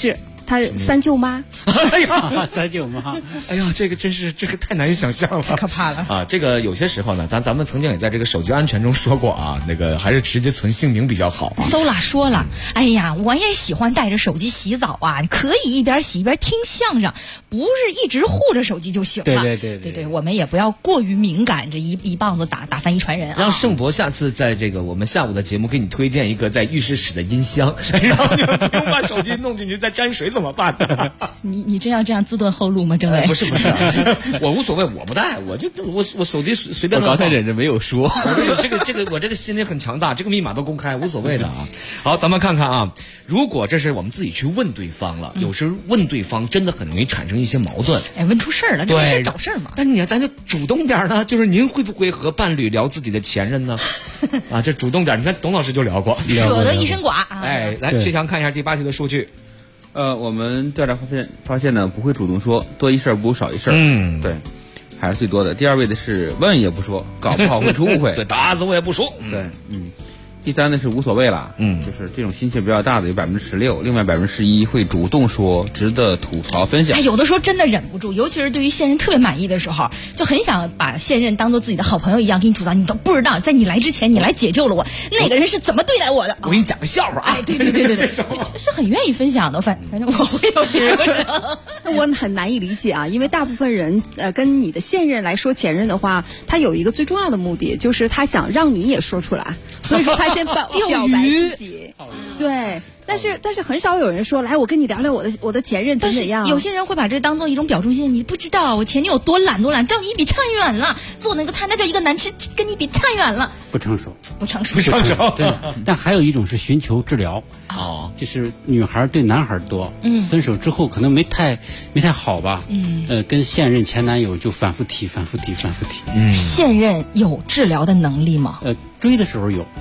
他三舅妈。 哎呀， 三舅妈， 哎呀，这个太难以想象了， 太可怕了啊！这个有些时候呢，咱们曾经也在这个手机安全中说过啊，那个还是直接存姓名比较好。 搜啦说了，哎呀，我也喜欢带着手机洗澡啊，可以一边洗一边听相声，不是一直护着手机就行了。对，我们也不要过于敏感，这一棒子打翻一船人啊！ 让盛博下次在这个我们下午的节目给你推荐一个在浴室使的音箱，然后你不用把手机弄进去再沾水怎么办？ 你真要这样自断后路吗？政委？ 不是，我无所谓，我不带，我手机随便。 我刚才忍着没有说， 我这个心里很强大，这个密码都公开，无所谓的啊。好，咱们看看啊，如果这是我们自己去问对方了，有时问对方真的很容易产生一些矛盾。 问出事儿了，这没事找事儿嘛。 但是咱就主动点呢，就是您会不会和伴侣聊自己的前任呢？啊，这主动点，你看董老师就聊过， 舍得一身剮。 哎，来，徐强看一下第8题的数据。 我们调查发现呢，不会主动说，多一事不如少一事。对，还是最多的。第2位的是问也不说，搞不好会出误会。 对，打死我也不说。 对，第3呢是无所谓了，就是这种心气比较大的有16%，另外11%会主动说，值得吐槽分享。 有的时候真的忍不住，尤其是对于现任特别满意的时候，就很想把现任当做自己的好朋友一样给你吐槽。你都不知道，在你来之前，你来解救了我，那个人是怎么对待我的。 我给你讲个笑话啊！ 对，是很愿意分享的。反正我会有时候， 我很难以理解啊，因为大部分人跟你的现任来说前任的话，他有一个最重要的目的，就是他想让你也说出来，所以说他先表白自己。对，但是很少有人说，来，我跟你聊聊我的前任怎样。 有些人会把这当做一种表忠心，你不知道我前女友多懒，照你一比差远了，做那个菜那叫一个难吃，跟你比差远了。 不成熟。 对， 但还有一种是寻求治疗。就是女孩对男孩多，分手之后可能没太好吧，跟现任前男友就反复提。 现任有治疗的能力吗？ 追的时候有。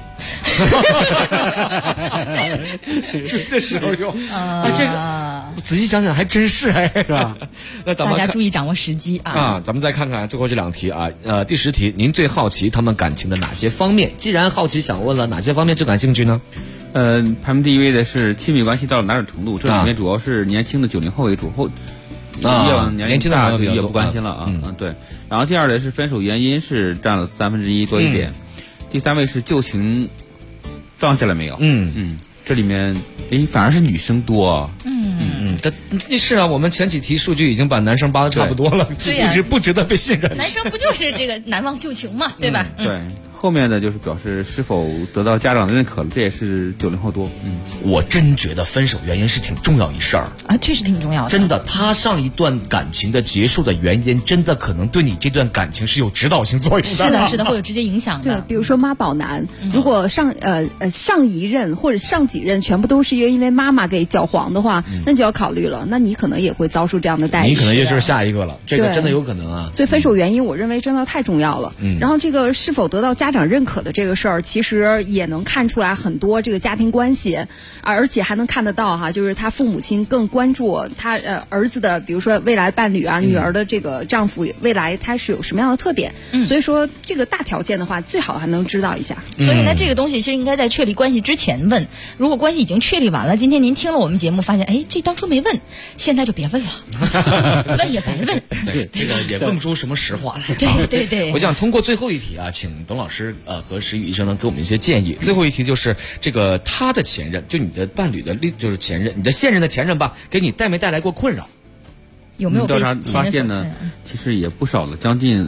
追的时候有，这个仔细想想还真是是吧？那咱们大家注意掌握时机啊！ 咱们再看看最后这2题啊。第10题，您最好奇他们感情的哪些方面？既然好奇，想问了，哪些方面最感兴趣呢？ 排名第1位的是亲密关系到了哪种程度？这里面主要是年轻的90后为主，年轻大也不关心了啊。对。然后第2类是分手原因是占了1/3多一点。第3位是旧情放下了没有？这里面反而是女生多。 是啊，我们前几题数据已经把男生扒的差不多了，不值得被信任。 男生不就是这个难忘旧情嘛，对吧？ 对。后面的就是表示是否得到家长的认可了，这也是90后多。 我真觉得分手原因是挺重要一事儿啊，确实挺重要的。 真的，他上一段感情的结束的原因，真的可能对你这段感情是有指导性作用的。是的，会有直接影响的。 对，比如说妈宝男，如果上一任或者上几任全部都是因为妈妈给搅黄的话，那就要考虑了，那你可能也会遭受这样的待遇。 你可能也就是下一个了，这个真的有可能啊。 所以分手原因，我认为真的太重要了。然后这个是否得到家长认可的这个事儿，其实也能看出来很多这个家庭关系，而且还能看得到哈，就是他父母亲更关注他儿子的，比如说未来伴侣啊，女儿的这个丈夫未来他是有什么样的特点。所以说这个大条件的话，最好还能知道一下。 所以呢，这个东西是应该在确立关系之前问。如果关系已经确立完了，今天您听了我们节目，发现这当初没问，现在就别问了，问也白问。 对，这个也问不出什么实话来。 对。 我想通过最后一题啊，请董老师和石宇医生能给我们一些建议。最后一题就是这个他的前任，就你的伴侣的就是前任，你的现任的前任吧，给你带没带来过困扰？ 有没有调查发现呢？其实也不少了，将近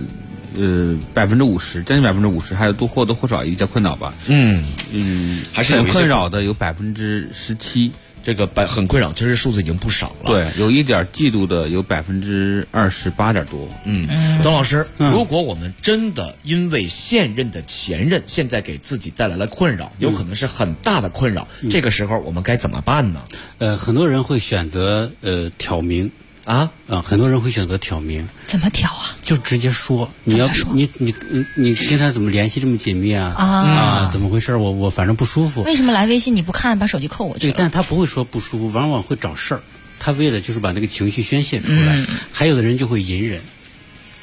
50%，将近50%，还有或多或少一些困扰吧。 还是很困扰的有17%。 这个很困扰，其实数字已经不少了。 对，有一点嫉妒的有28%多。 董老师，如果我们真的因为现任的前任现在给自己带来了困扰，有可能是很大的困扰，这个时候我们该怎么办呢？ 很多人会选择挑明。很多人会选择挑明。 怎么挑啊？ 就直接说，你跟他怎么联系这么紧密啊？怎么回事？我反正不舒服。 为什么来微信你不看，把手机扣我去了？ 对，但他不会说不舒服，往往会找事儿。他为了就是把那个情绪宣泄出来。还有的人就会隐忍，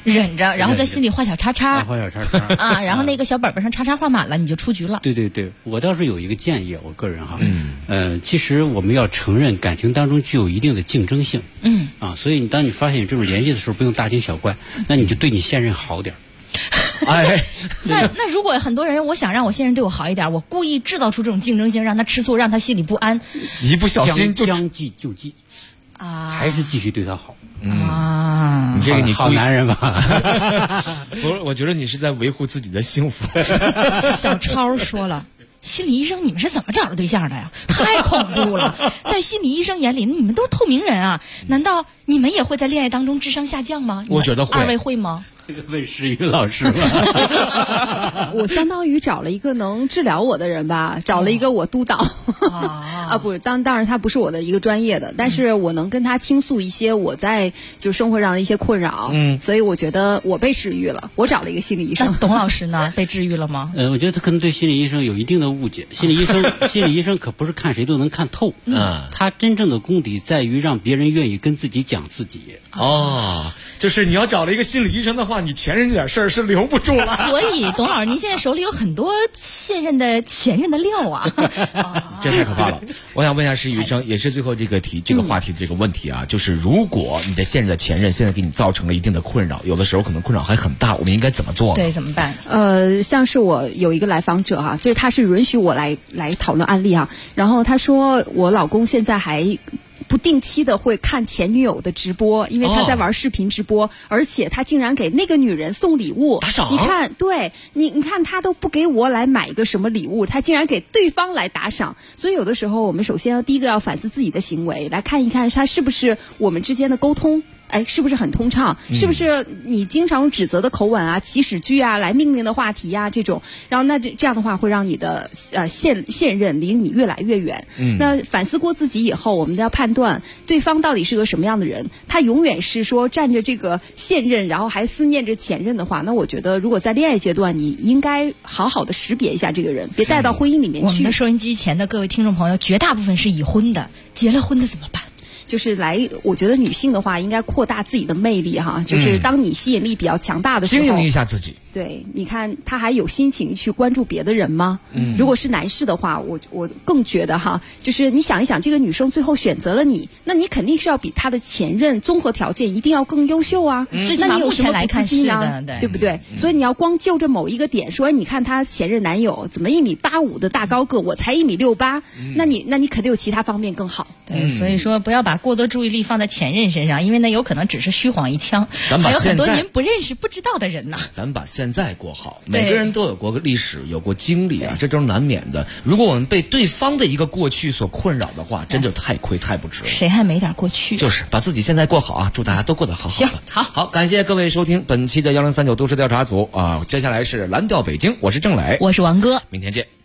忍着，然后在心里画小叉叉， 画小叉叉啊，然后那个小本本上叉叉画满了，你就出局了。 对对对，我倒是有一个建议，我个人哈，其实我们要承认感情当中具有一定的竞争性，所以当你发现有这种联系的时候，不用大惊小怪，那你就对你现任好点。 哎，那如果很多人，我想让我现任对我好一点，我故意制造出这种竞争性，让他吃醋，让他心里不安， 一不小心就将计就计啊，还是继续对他好啊。 你这个你好男人吧？ 不是，我觉得你是在维护自己的幸福。 小超说了。心理医生，你们是怎么找着对象的呀？太恐怖了！在心理医生眼里，你们都是透明人啊！难道你们也会在恋爱当中智商下降吗？ 我觉得会。 二位会吗？ 问诗雨老师吧。 我相当于找了一个能治疗我的人吧，找了一个我督导不，当然他不是我的一个专业的，但是我能跟他倾诉一些我在就是生活上的一些困扰，所以我觉得我被治愈了。我找了一个心理医生。 董老师呢？被治愈了吗？ 我觉得他可能对心理医生有一定的误解。心理医生可不是看谁都能看透，他真正的功底在于让别人愿意跟自己讲自己。 就是你要找了一个心理医生的话，你前任这点事儿是留不住了。 所以，董老师，您现在手里有很多前任的料啊， 这太可怕了。我想问一下石医生，也是最后这个话题的这个问题啊，就是如果你的现任的前任现在给你造成了一定的困扰，有的时候可能困扰还很大，我们应该怎么做呢？ 对，怎么办？ 像是我有一个来访者哈，就是他是允许我来讨论案例哈，然后他说我老公现在还不定期的会看前女友的直播，因为他在玩视频直播，而且他竟然给那个女人送礼物。 打赏？ 你看，对你看他都不给我来买一个什么礼物，他竟然给对方来打赏。所以有的时候我们首先第一个要反思自己的行为，来看一看他是不是我们之间的沟通。是不是很通畅？是不是你经常用指责的口吻啊、祈使句啊来命令的话题啊这种？然后那这样的话会让你的现任离你越来越远。那反思过自己以后，我们要判断对方到底是个什么样的人。他永远是说站着这个现任，然后还思念着前任的话，那我觉得如果在恋爱阶段，你应该好好的识别一下这个人，别带到婚姻里面去。 我们的收音机前的各位听众朋友，绝大部分是已婚的，结了婚的怎么办？ 就是我觉得女性的话应该扩大自己的魅力哈，就是当你吸引力比较强大的时候， 经营一下自己。 对，你看他还有心情去关注别的人吗？如果是男士的话，我更觉得哈，就是你想一想，这个女生最后选择了你，那你肯定是要比她的前任综合条件一定要更优秀啊。那你有什么不自信呢？对不对？所以你要光就着某一个点说，你看她前任男友怎么1.85米的大高个，我才1.68米，那你肯定有其他方面更好。 对，所以说不要把过多注意力放在前任身上，因为那有可能只是虚晃一枪，还有很多您不认识不知道的人呢。 咱们把现在过好，每个人都有过个历史，有过经历啊，这都是难免的。如果我们被对方的一个过去所困扰的话，真就太亏太不值了。 谁还没点过去？ 就是把自己现在过好啊！祝大家都过得好好的。 行， 好，感谢各位收听本期的1039都市调查组啊！接下来是蓝调北京，我是郑磊， 我是王哥， 明天见。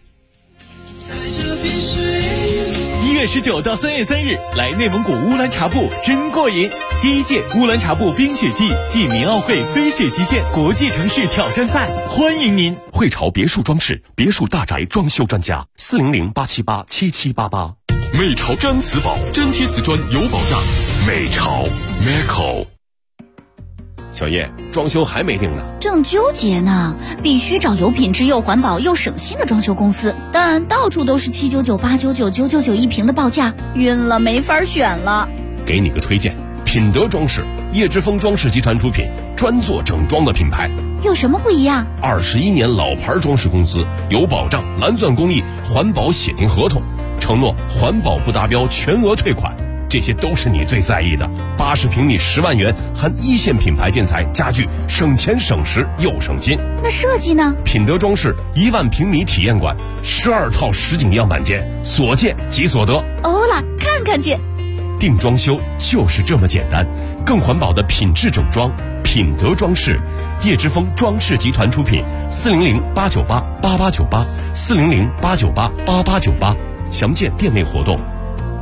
1月19到3月3日，来内蒙古乌兰察布真过瘾！第1届乌兰察布冰雪季暨民奥会飞雪极限国际城市挑战赛，欢迎您！ 汇潮别墅装饰别墅大宅装修专家，400-878-7788。美潮毡瓷宝，真贴瓷砖有保障。美潮 Meco。小叶，装修还没定呢， 正纠结呢。必须找有品质又环保又省心的装修公司，但到处都是799、899、999一平的报价，晕了，没法选了。 给你个推荐，品德装饰，叶之峰装饰集团出品，专做整装的品牌。 有什么不一样 ？21年老牌装饰公司，有保障，蓝钻工艺，环保写进合同，承诺环保不达标全额退款。这些都是你最在意的。80平米10万元，含一线品牌建材家具，省钱省时又省心。 那设计呢？ 品德装饰1万平米体验馆，12套实景样板间，所见即所得。 欧了，看看去。 定装修就是这么简单，更环保的品质整装。品德装饰，叶之峰装饰集团出品，400-898-8898，400-898-8898，详见店内活动。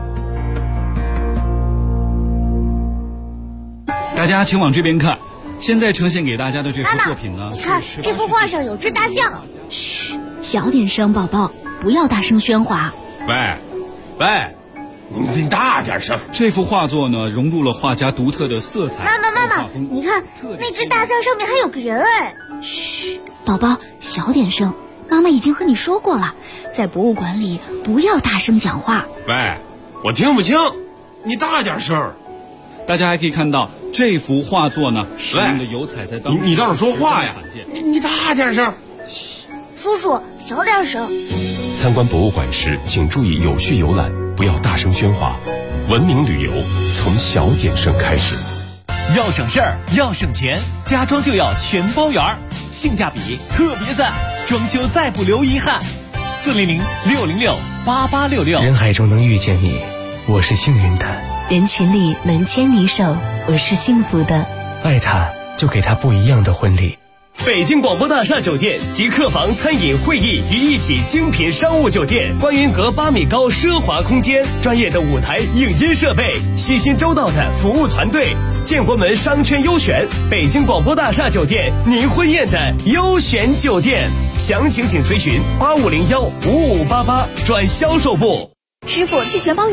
大家请往这边看，现在呈现给大家的这幅作品呢， 你看这幅画上有只大象。 嘘，小点声，宝宝，不要大声喧哗。 喂， 你大点声。 这幅画作呢，融入了画家独特的色彩。 妈妈，你看那只大象上面还有个人哎！ 嘘，宝宝，小点声。妈妈已经和你说过了，在博物馆里不要大声讲话。 喂，我听不清，你大点声。 大家还可以看到这幅画作呢，使用的油彩在当时你倒是说话呀！你大点声。 嘘，叔叔小点声。 参观博物馆时，请注意有序游览，不要大声喧哗。文明旅游从小点声开始。 要省事儿，要省钱，家装就要全包圆儿，性价比特别赞，装修再不留遗憾。400-606-8866。 人海中能遇见你，我是幸运的； 人群里能牵你手，我是幸福的。 爱他，就给他不一样的婚礼。 北京广播大厦酒店集客房、餐饮、会议于一体精品商务酒店，观云阁8米高奢华空间，专业的舞台影音设备，细心周到的服务团队，建国门商圈优选，北京广播大厦酒店，您婚宴的优选酒店。详情请垂询85015588转销售部。 师傅，去全包